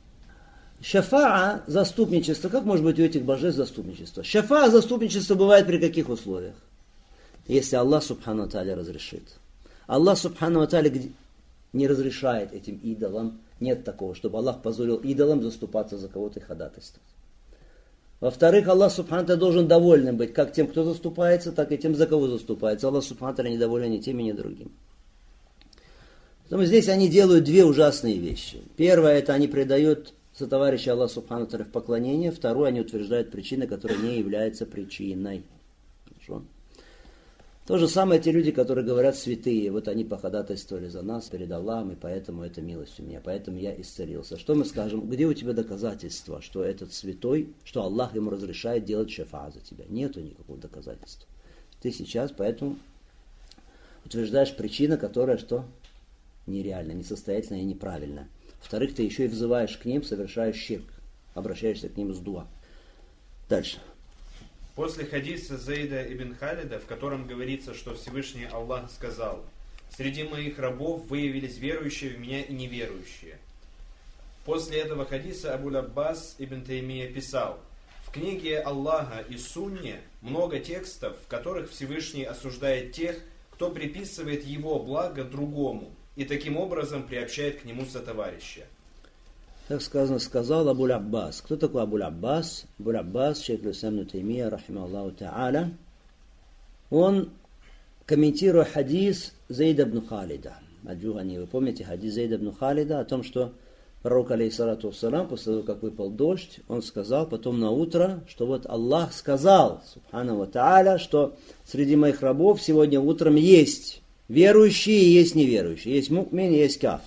[SPEAKER 1] Шафаа, заступничество. Как может быть у этих божеств заступничество? Шафаа, заступничество бывает при каких условиях? Если Аллах субхану ва тааля разрешит. Аллах субхану ва тааля не разрешает этим идолам. Нет такого, чтобы Аллах позволил идолам заступаться за кого-то и ходатайствовать. Во-вторых, Аллах субхану ва тааля должен довольным быть как тем, кто заступается, так и тем, за кого заступается. Аллах субхану ва тааля недоволен ни тем, ни другим. Поэтому здесь они делают две ужасные вещи. Первое, это они предают сотоварища Аллаха субхану ва тааля в поклонение. Второе, они утверждают причины, которая не является причиной. Хорошо? То же самое те люди, которые говорят святые, вот они походатайствовали за нас перед Аллахом, и поэтому это милость у меня, поэтому я исцелился. Что мы скажем? Где у тебя доказательства, что этот святой, что Аллах ему разрешает делать шафа за тебя? Нету никакого доказательства. Ты сейчас поэтому утверждаешь причину, которая что? Нереальна, несостоятельна и неправильна. Во-вторых, ты еще и взываешь к ним, совершаешь ширк, обращаешься к ним с дуа. Дальше.
[SPEAKER 3] После хадиса Зейда ибн Халида, в котором говорится, что Всевышний Аллах сказал: «Среди моих рабов выявились верующие в меня и неверующие». После этого хадиса Абуль Аббас ибн Таймия писал: «В книге Аллаха и Сунне много текстов, в которых Всевышний осуждает тех, кто приписывает его благо другому и таким образом приобщает к нему сотоварища».
[SPEAKER 1] Так сказано, сказал Абуль Аббас. Кто такой Абуль Аббас? Абуль Аббас, шейх ибн Таймия, рахимахуллаху тааля. Он, комментируя хадис Зейда ибн Халида. Аджухани, вы помните хадис Зейда ибн Халида о том, что пророк, алейхиссалату вассалам, после того, как выпал дождь, он сказал потом на утро, что вот Аллах сказал, субхану ва тааля, что среди моих рабов сегодня утром есть верующие и есть неверующие. Есть мукмин и есть кафир.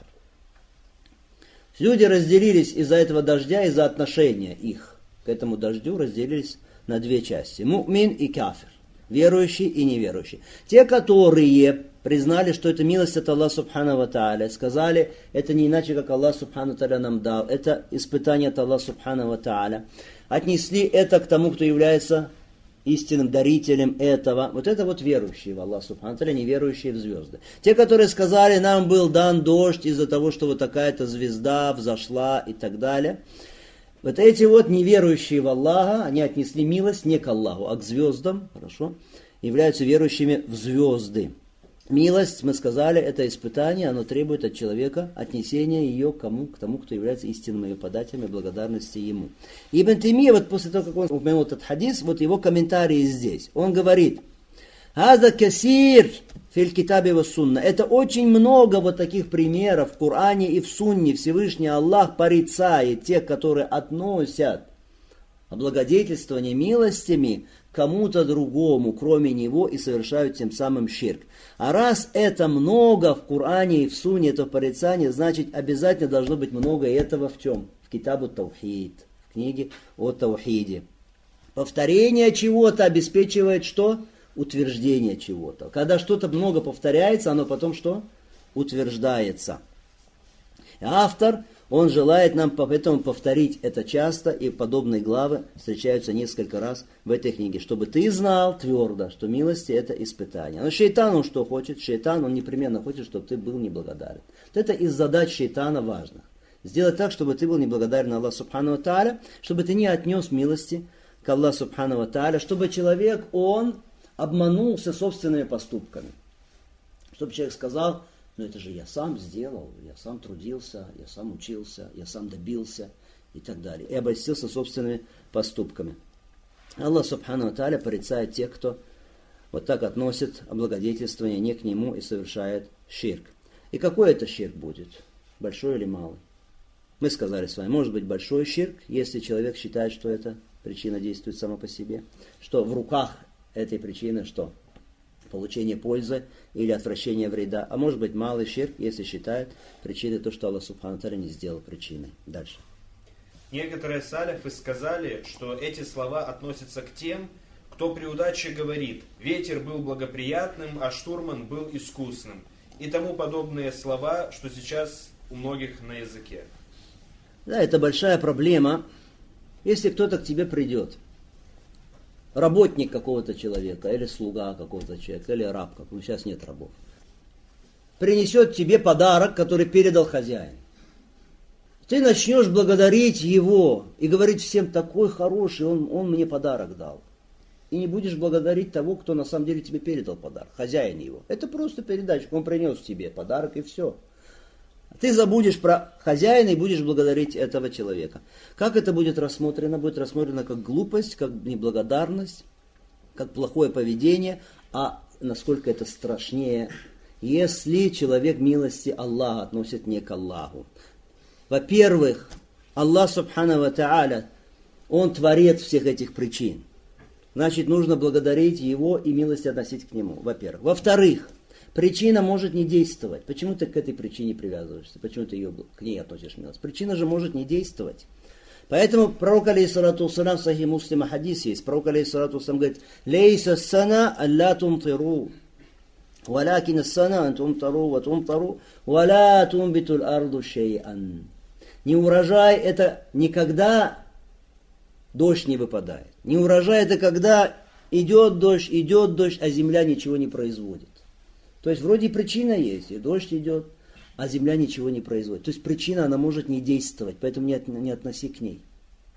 [SPEAKER 1] Люди разделились из-за этого дождя, из-за отношения их к этому дождю, разделились на две части. Му'мин и кафир. Верующий и неверующий. Те, которые признали, что это милость от Аллаха субхану ва тааля, сказали, это не иначе, как Аллах субхану ва тааля нам дал, это испытание от Аллаха субхану ва тааля, отнесли это к тому, кто является истинным дарителем этого. Вот это вот верующие в Аллах субхану ва тааля, неверующие в звезды. Те, которые сказали, нам был дан дождь из-за того, что вот такая-то звезда взошла и так далее. Вот эти вот неверующие в Аллаха, они отнесли милость не к Аллаху, а к звездам, хорошо, являются верующими в звезды. Милость, мы сказали, это испытание, оно требует от человека отнесения ее к тому, кто является истинным ее подателем и благодарности ему. Ибн Таймия, вот после того, как он упомянул этот хадис, вот его комментарии здесь. Он говорит: «Хаза касир филь китабе ва сунна». Это очень много вот таких примеров в Коране и в Сунне. Всевышний Аллах порицает тех, которые относят облагодетельствование милостями кому-то другому, кроме него, и совершают тем самым ширк. А раз это много в Коране и в Сунне, это порицание, значит обязательно должно быть много этого в чем? В китабу Таухид, в книге о Таухиде. Повторение чего-то обеспечивает что? Утверждение чего-то. Когда что-то много повторяется, оно потом что? Утверждается. Автор, он желает нам поэтому повторить это часто, и подобные главы встречаются несколько раз в этой книге, чтобы ты знал твердо, что милости это испытание. Но шейтан, он что хочет? Шейтан, он непременно хочет, чтобы ты был неблагодарен. Вот это из задач шейтана важных. Сделать так, чтобы ты был неблагодарен Аллаху субхану ва тааля, чтобы ты не отнес милости к Аллаху субхану ва тааля, чтобы человек, он обманулся собственными поступками. Чтобы человек сказал, Но это же я сам сделал, я сам трудился, я сам учился, я сам добился и так далее. И обольстился собственными поступками. Аллах Субхану ва Тааля порицает тех, кто вот так относит облагодетельствование не к Нему и совершает ширк. И какой это ширк будет? Большой или малый? Мы сказали с вами, может быть большой ширк, если человек считает, что эта причина действует сама по себе, что в руках этой причины что? Получение пользы или отвращение вреда. А может быть малый ширк, если считает причиной то, что Аллах Субхану ва Тааля не сделал причиной. Дальше.
[SPEAKER 3] Некоторые саляфы сказали, что эти слова относятся к тем, кто при удаче говорит: ветер был благоприятным, а штурман был искусным. И тому подобные слова, что сейчас у многих на языке.
[SPEAKER 1] Да, это большая проблема. Если кто-то к тебе придет, работник какого-то человека, или слуга какого-то человека, или раб, ну сейчас нет рабов, принесет тебе подарок, который передал хозяин. Ты начнешь благодарить его и говорить всем: такой хороший, он мне подарок дал. И не будешь благодарить того, кто на самом деле тебе передал подарок, хозяин его. Это просто передатчик, он принес тебе подарок и все. Ты забудешь про хозяина и будешь благодарить этого человека. Как это будет рассмотрено? Будет рассмотрено как глупость, как неблагодарность, как плохое поведение. А насколько это страшнее, если человек милости Аллаха относит не к Аллаху. Во-первых, Аллах Субхану ва Тааля, Он творец всех этих причин. Значит, нужно благодарить Его и милости относить к Нему, во-первых. Во-вторых, причина может не действовать. Почему ты к этой причине привязываешься? Почему ты к ней относишь милость? Причина же может не действовать. Поэтому пророк, алейхиссалату вассалям, в Сахих Муслима хадис есть. Пророк, алейхиссалату вассалям, говорит: «Лейса сана алла тумтиру, валякин сана ан тумтару, ва тумтару, валя тумбитул арду шей'ан». Не урожай — это никогда дождь не выпадает. Не урожай — это когда идет дождь, а земля ничего не производит. То есть вроде причина есть, и дождь идет, а земля ничего не производит. То есть причина, она может не действовать, поэтому не относи к ней.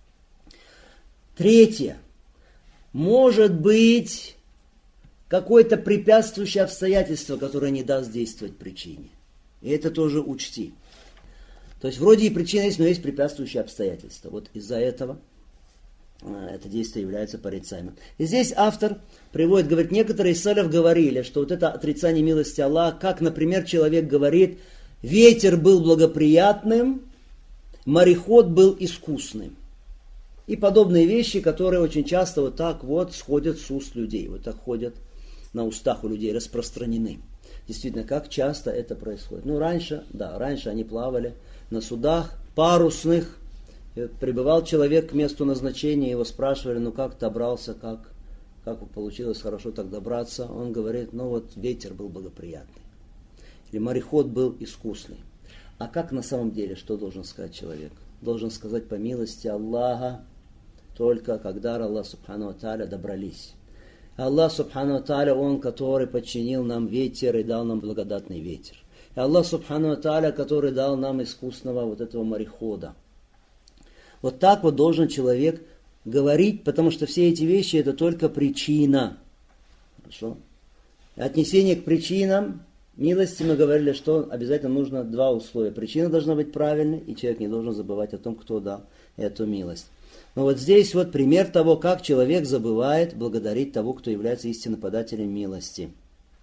[SPEAKER 1] Третье. Может быть какое-то препятствующее обстоятельство, которое не даст действовать причине. И это тоже учти. То есть вроде и причина есть, но есть препятствующие обстоятельства. Вот из-за этого это действие является порицаемым. И здесь автор приводит, говорит, некоторые из саляф говорили, что вот это отрицание милости Аллаха, как, например, человек говорит: ветер был благоприятным, мореход был искусным. И подобные вещи, которые очень часто вот так вот сходят с уст людей, вот так ходят на устах у людей, распространены. Действительно, как часто это происходит. Ну, раньше они плавали на судах парусных, прибывал человек к месту назначения, его спрашивали: ну как добрался, как получилось хорошо так добраться? Он говорит: ну вот ветер был благоприятный, или мореход был искусный. А как на самом деле, что должен сказать человек? Должен сказать: по милости Аллаха, только когда Аллах Субхану ва Тааля добрались. Аллах Субхану ва Тааля, Он, который подчинил нам ветер и дал нам благодатный ветер. И Аллах Субхану ва Тааля, который дал нам искусного вот этого морехода. Вот так вот должен человек говорить, потому что все эти вещи — это только причина. Хорошо? Отнесение к причинам милости, мы говорили, что обязательно нужно два условия. Причина должна быть правильной, и человек не должен забывать о том, кто дал эту милость. Но вот здесь вот пример того, как человек забывает благодарить того, кто является истинным подателем милости.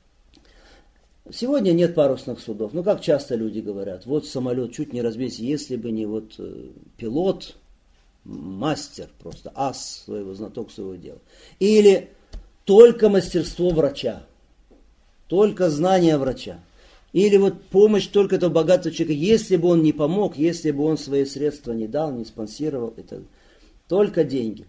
[SPEAKER 1] Сегодня нет парусных судов. Ну, как часто люди говорят: вот самолет чуть не разбился, если бы не вот пилот, мастер просто, ас своего, знаток своего дела. Или только мастерство врача, только знание врача. Или вот помощь только этого богатого человека, если бы он не помог, если бы он свои средства не дал, не спонсировал, это только деньги.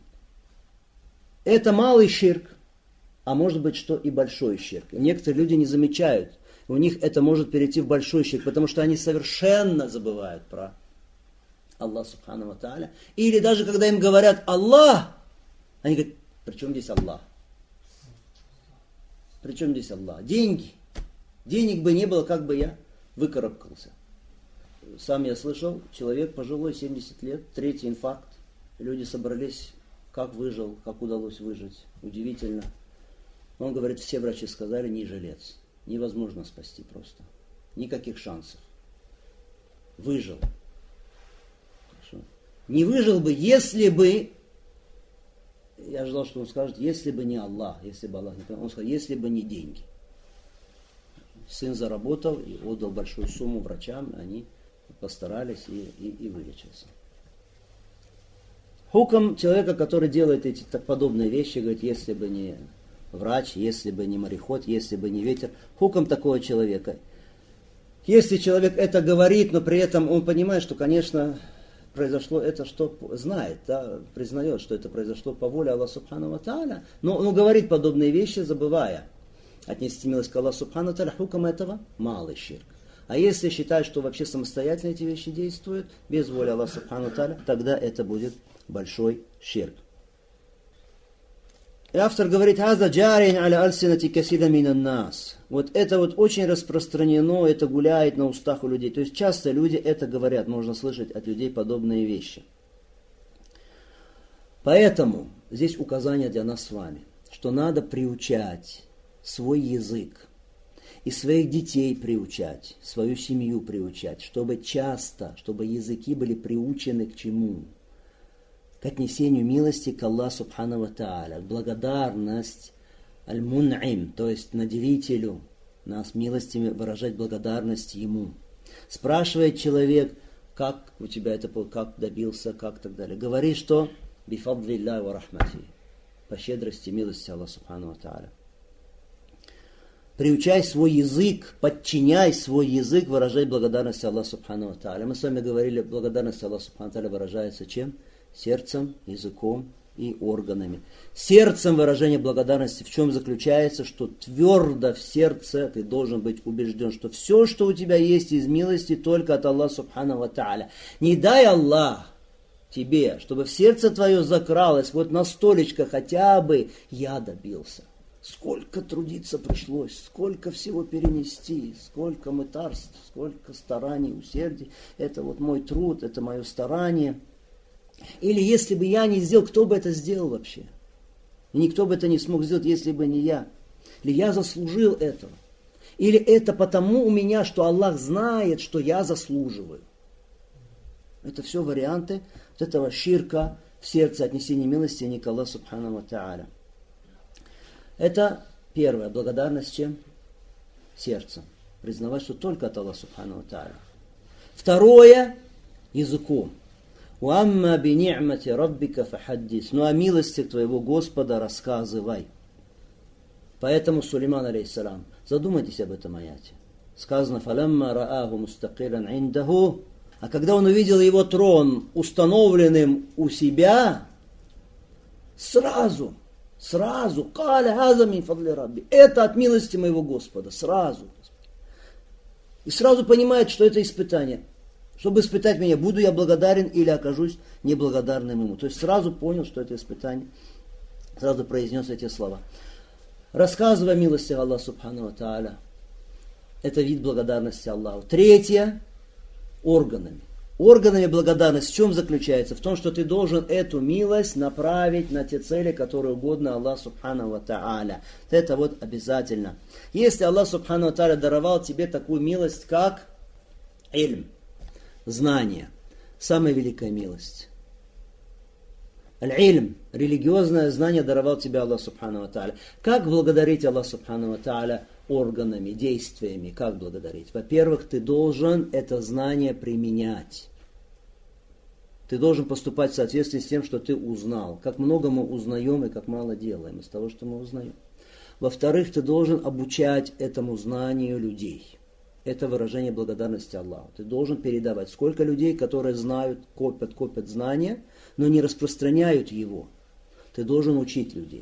[SPEAKER 1] Это малый ширк, а может быть, что и большой ширк. Некоторые люди не замечают. У них это может перейти в большой ширк, потому что они совершенно забывают про Аллах Субхану ва Тааля. Или даже когда им говорят Аллах, они говорят: при чем здесь Аллах? При чем здесь Аллах? Деньги. Денег бы не было, как бы я выкарабкался. Сам я слышал, человек пожилой, 70 лет, третий инфаркт. Люди собрались, как выжил, как удалось выжить. Удивительно. Он говорит: все врачи сказали, не жилец. Невозможно спасти просто. никаких шансов. Выжил. Хорошо. Не выжил бы, если бы, я ожидал, что он скажет, если бы не Аллах, если бы Аллах не помог, он сказал, если бы не деньги. Сын заработал и отдал большую сумму врачам, они постарались и вылечился. Хукм человека, который делает эти подобные вещи, говорит, если бы не врач, если бы не мореход, если бы не ветер. Хукм такого человека. Если человек это говорит, но при этом он понимает, что, конечно, произошло это, что знает, да, признает, что это произошло по воле Аллаха Субхану ва Тааля, но он говорит подобные вещи, забывая отнести милость к Аллаху Субхану ва Тааля, хукм этого малый ширк. А если считать, что вообще самостоятельно эти вещи действуют, без воли Аллаха Субхану ва Тааля, тогда это будет большой ширк. И автор говорит, «Аза джарин аля альсинати касида минан нас». Вот это вот очень распространено, это гуляет на устах у людей. То есть часто люди это говорят, можно слышать от людей подобные вещи. Поэтому здесь указание для нас с вами, что надо приучать свой язык и своих детей приучать, свою семью приучать, чтобы часто, чтобы языки были приучены к чему? К отнесению милости к Аллаху Субхану ва Тааля, благодарность аль-мун'им, то есть наделителю нас милостями, выражать благодарность ему. Спрашивает человек, как у тебя это, как добился, как так далее. Говори, что бифадлилляхи ва рахмати, по щедрости милости Аллаха Субхану ва Тааля. Приучай свой язык, подчиняй свой язык выражать благодарность Аллаху Субхану ва Тааля. Мы с вами говорили, благодарность Аллаху Субхану ва Тааля выражается чем? Сердцем, языком и органами. Сердцем выражение благодарности в чем заключается? Что твердо в сердце ты должен быть убежден, что все, что у тебя есть из милости, только от Аллаха Субхану ва Тааля. Не дай Аллах тебе, чтобы в сердце твое закралось, вот на столечко хотя бы я добился. Сколько трудиться пришлось, сколько всего перенести, сколько мытарств, сколько стараний, усердий. Это вот мой труд, это мое старание. Или если бы я не сделал, кто бы это сделал вообще? И никто бы это не смог сделать, если бы не я. Или я заслужил этого. Или это потому у меня, что Аллах знает, что я заслуживаю. Это все варианты вот этого ширка в сердце, отнесения милости не к Аллаху Субхану ва Тааля. Это первое, благодарность чем? Сердцем. Признавать, что только от Аллаха Субхану ва Тааля. Второе, языком. «Уамма би ни'мати раббика фахаддис». Ну, о милости твоего Господа рассказывай. Поэтому Сулейман, алейхиссалям, задумайтесь об этом аяте. Сказано, «Фалямма рааху мустакиран индаху». А когда он увидел его трон установленным у себя, сразу, «Каля хаза мин фадли рабби». Это от милости моего Господа, сразу. И сразу понимает, что это испытание. Чтобы испытать меня, буду я благодарен или окажусь неблагодарным ему. То есть сразу понял, что это испытание. Сразу произнес эти слова. Рассказывая милости Аллаха Субхану ва Тааля. Это вид благодарности Аллаху. Третье. Органами. Органами благодарности в чем заключается? В том, что ты должен эту милость направить на те цели, которые угодны Аллаху Субхану ва Тааля. Это вот обязательно. Если Аллах Субхану ва Тааля даровал тебе такую милость, как ильм, знание, самая великая милость. Аль-ильм, религиозное знание даровал тебе Аллах Субхану ва Тааля. Как благодарить Аллах Субхану ва Тааля органами, действиями? Как благодарить? Во-первых, ты должен это знание применять. Ты должен поступать в соответствии с тем, что ты узнал. Как много мы узнаем и как мало делаем из того, что мы узнаем. Во-вторых, ты должен обучать этому знанию людей. Это выражение благодарности Аллаху. Ты должен передавать. Сколько людей, которые знают, копят знания, но не распространяют его. Ты должен учить людей.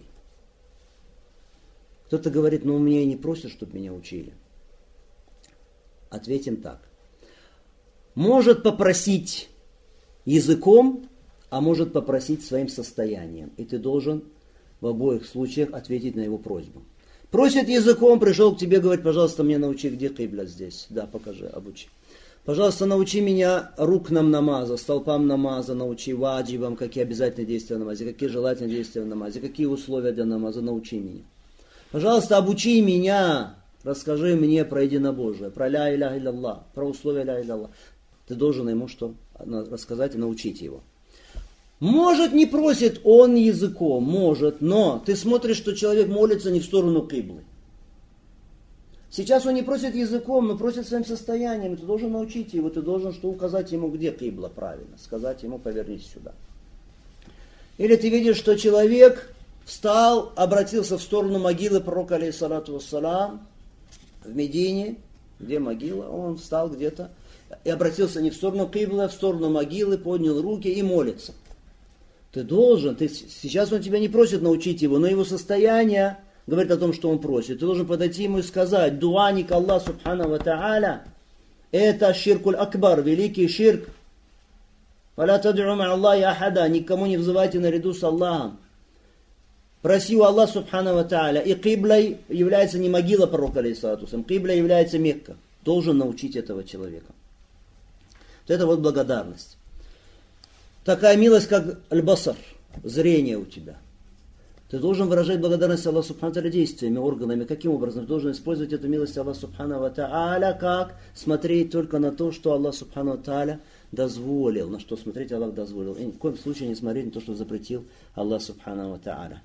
[SPEAKER 1] Кто-то говорит, ну меня и не просят, чтобы меня учили. Ответим так. Может попросить языком, а может попросить своим состоянием. И ты должен в обоих случаях ответить на его просьбу. Просит языком, пришел к тебе, говорит, пожалуйста, мне научи, где кибля здесь. Да, покажи, обучи. Пожалуйста, научи меня рукнам намаза, столпам намаза, научи ваджибам, какие обязательные действия в намазе, какие желательные действия в намазе, какие условия для намаза, научи меня. Пожалуйста, обучи меня расскажи мне про единобожие, про ля иляха илля-Аллах, про условия ля иляха илля-Аллах. Ты должен ему что? Рассказать и научить его. Может, не просит он языком, может, но ты смотришь, что человек молится не в сторону киблы. Сейчас он не просит языком, но просит своим состоянием. Ты должен научить его, ты должен что указать ему, где кибла правильно. Сказать ему, повернись сюда. Или ты видишь, что человек встал, обратился в сторону могилы пророка, алейхиссалату вассалам, в Медине, где могила, он встал где-то и обратился не в сторону киблы, а в сторону могилы, поднял руки и молится. Ты должен, сейчас он тебя не просит научить его, но его состояние говорит о том, что он просит. Ты должен подойти ему и сказать, дуаник Аллах субхану ва та'аля, это ширкуль акбар, великий ширк. Фаля тад'у ма Аллахи ахада, никому не взывайте наряду с Аллахом. Проси у Аллаха субхану ва та'аля. И киблой является не могила пророка, алейхиссалату, киблой является Мекка. Должен научить этого человека. Вот это вот благодарность. Такая милость, как аль-басар, зрение у тебя. Ты должен выражать благодарность Аллаху субхану ва та'аля действиями, органами. Каким образом? Ты должен использовать эту милость Аллаха субхану ва та'аля, как смотреть только на то, что Аллах субхану ва та'аля дозволил. На что смотреть Аллах дозволил. И ни в коем случае не смотреть на то, что запретил Аллах субхану ва та'аля.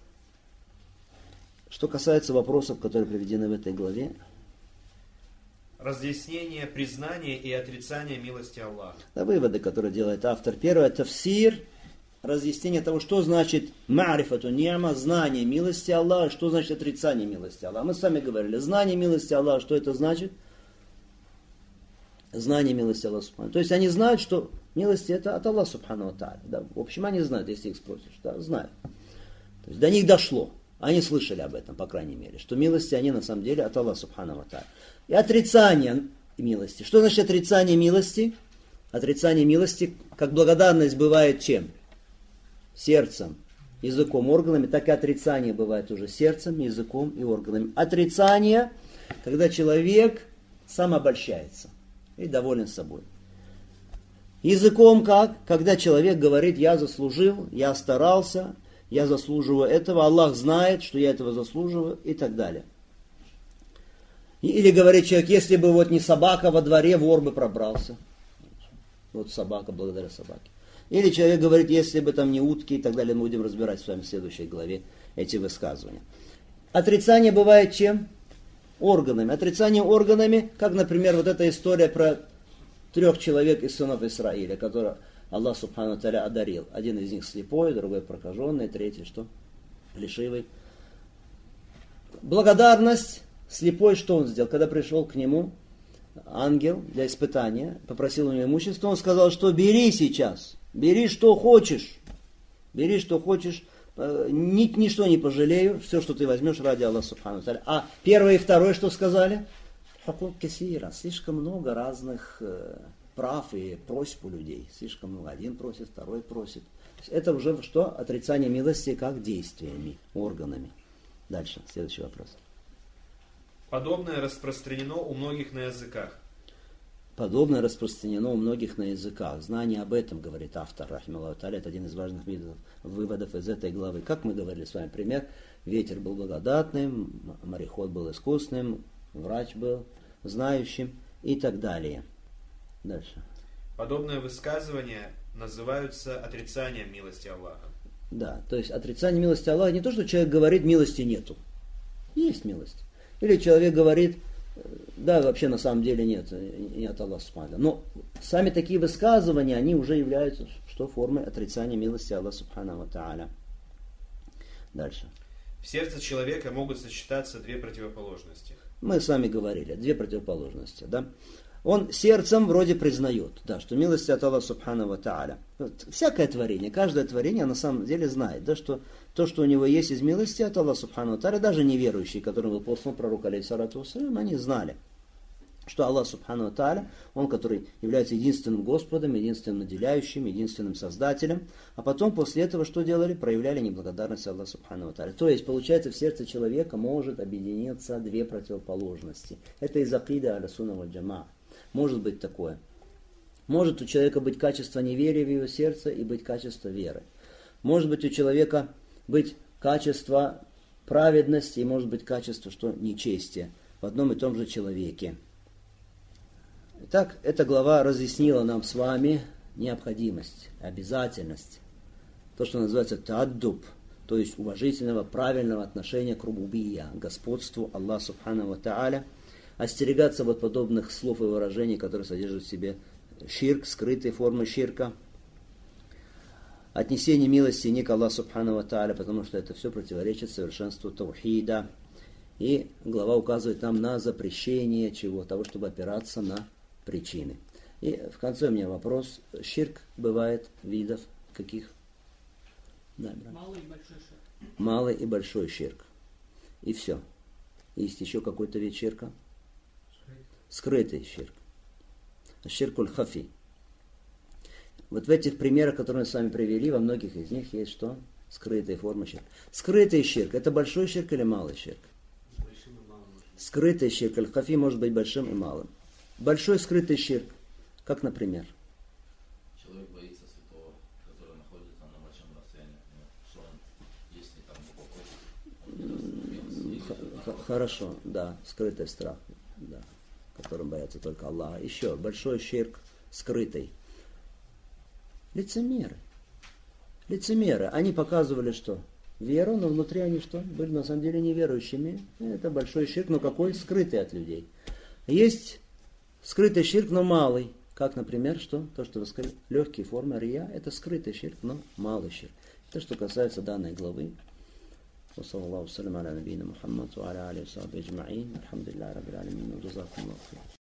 [SPEAKER 1] Что касается вопросов, которые приведены в этой главе.
[SPEAKER 3] Разъяснение, признание и отрицание милости Аллаха.
[SPEAKER 1] Да, выводы, которые делает автор. Первое, тафсир, разъяснение того, что значит ма'рифату ни'ма, знание милости Аллаха, что значит отрицание милости Аллаха. Мы сами говорили, знание милости Аллаха, что это значит? Знание милости Аллаха субхану. То есть они знают, что милость это от Аллаха субхану ва та'аля. Да, в общем, они знают, если их спросишь. Да, знают. То есть до них дошло. Они слышали об этом, по крайней мере, что милости они на самом деле от Аллаха субхану ва та'аля. И отрицание милости. Что значит отрицание милости? Отрицание милости, как благодарность бывает чем? Сердцем, языком, органами, так и отрицание бывает уже сердцем, языком и органами. Отрицание, когда человек сам обольщается и доволен собой. Языком как? Когда человек говорит, я заслужил, я старался, я заслуживаю этого, Аллах знает, что я этого заслуживаю и так далее. Или говорит человек, если бы вот не собака во дворе, вор бы пробрался. Вот собака, благодаря собаке. Или человек говорит, если бы там не утки и так далее. Мы будем разбирать с вами в следующей главе эти высказывания. Отрицание бывает чем? Органами. Отрицание органами, как, например, вот эта история про 3 человек из сынов Исраиля, которых Аллах субхану ва та'аля одарил. Один из них слепой, другой прокаженный, третий что? Плешивый. Благодарность. Слепой что он сделал? Когда пришел к нему ангел для испытания, попросил у него имущество, он сказал, что бери сейчас, бери что хочешь, ничто не пожалею, все, что ты возьмешь ради Аллаха субхану ва та'аля. А первый и второй что сказали? Хукук кесира, слишком много разных прав и просьб у людей, слишком много. Один просит, второй просит. Это уже что? Отрицание милости как действиями, органами. Дальше, следующий вопрос.
[SPEAKER 3] Подобное распространено у многих на языках.
[SPEAKER 1] Подобное распространено у многих на языках. Знание об этом, говорит автор, рахималлаху та'аля, это один из важных выводов из этой главы. Как мы говорили с вами, пример, ветер был благодатным, мореход был искусным, врач был знающим и так далее. Дальше.
[SPEAKER 3] Подобное высказывание называются отрицанием милости Аллаха.
[SPEAKER 1] Да, то есть отрицание милости Аллаха не то, что человек говорит, милости нету. Есть милость. Или человек говорит, да, вообще на самом деле нет Аллаха субхану ва та'аля. Но сами такие высказывания, они уже являются что формой отрицания милости Аллаха субхану ва та'аля. Дальше.
[SPEAKER 3] В сердце человека могут сочетаться 2 противоположности.
[SPEAKER 1] Мы с вами говорили, 2 противоположности, да. Он сердцем вроде признает, да, что милость от Аллаха субхану ва та'аля. Всякое творение, каждое творение на самом деле знает, да, что то, что у него есть из милости от Аллаха субхану ва та'аля, даже неверующие, которым был послан пророк, алейхиссалату вассалям, они знали, что Аллах субхану ва та'аля, Он, который является единственным Господом, единственным наделяющим, единственным Создателем, а потом после этого что делали? Проявляли неблагодарность Аллаху субхану ва та'аля. То есть, получается, в сердце человека может объединиться 2 противоположности. Это из акиды аль-сунна валь джамаа. Может быть такое. Может у человека быть качество неверия в его сердце и быть качество веры. Может быть у человека быть качество праведности и может быть качество что нечестия в одном и том же человеке. Итак, эта глава разъяснила нам с вами необходимость, обязательность, то, что называется тааддуб, то есть уважительного, правильного отношения к рубубия, господству Аллаха Субхану ва Тааля, остерегаться вот подобных слов и выражений, которые содержат в себе ширк, скрытые формы ширка, отнесение милости не к Аллаху Субхану ва Тааля, потому что это все противоречит совершенству таухида. И глава указывает нам на запрещение чего? Того, чтобы опираться на причины. И в конце у меня вопрос. Ширк бывает видов каких? Да,
[SPEAKER 4] малый и большой ширк.
[SPEAKER 1] Малый и большой ширк. И все. Есть еще какой-то вид ширка? Скрытый ширк. Ширкуль хафи. Вот в этих примерах, которые мы с вами привели, во многих из них есть что? Скрытые формы ширка. Скрытый ширк. Это большой ширк или малый ширк?
[SPEAKER 4] Большим и малым.
[SPEAKER 1] Скрытый ширк аль-хафи может быть большим и малым. Большой скрытый ширк. Как, например?
[SPEAKER 5] Человек боится святого, который находится на большом расстоянии, что он, если там глубоко,
[SPEAKER 1] Хорошо, да, скрытый страх, да, которым боятся только Аллаха. Еще большой ширк скрытый. Лицемеры. Лицемеры. Они показывали, что веру, но внутри они что? Были на самом деле неверующими. Это большой ширк, но какой? Скрытый от людей. Есть скрытый ширк, но малый. Как, например, что? То, что вы сказали, легкие формы рия, это скрытый ширк, но малый ширк. Это что касается данной главы. وصلى الله وسلم على نبينا محمد وعلى آله وصحبه أجمعين الحمد لله رب العالمين وجزاكم الله خير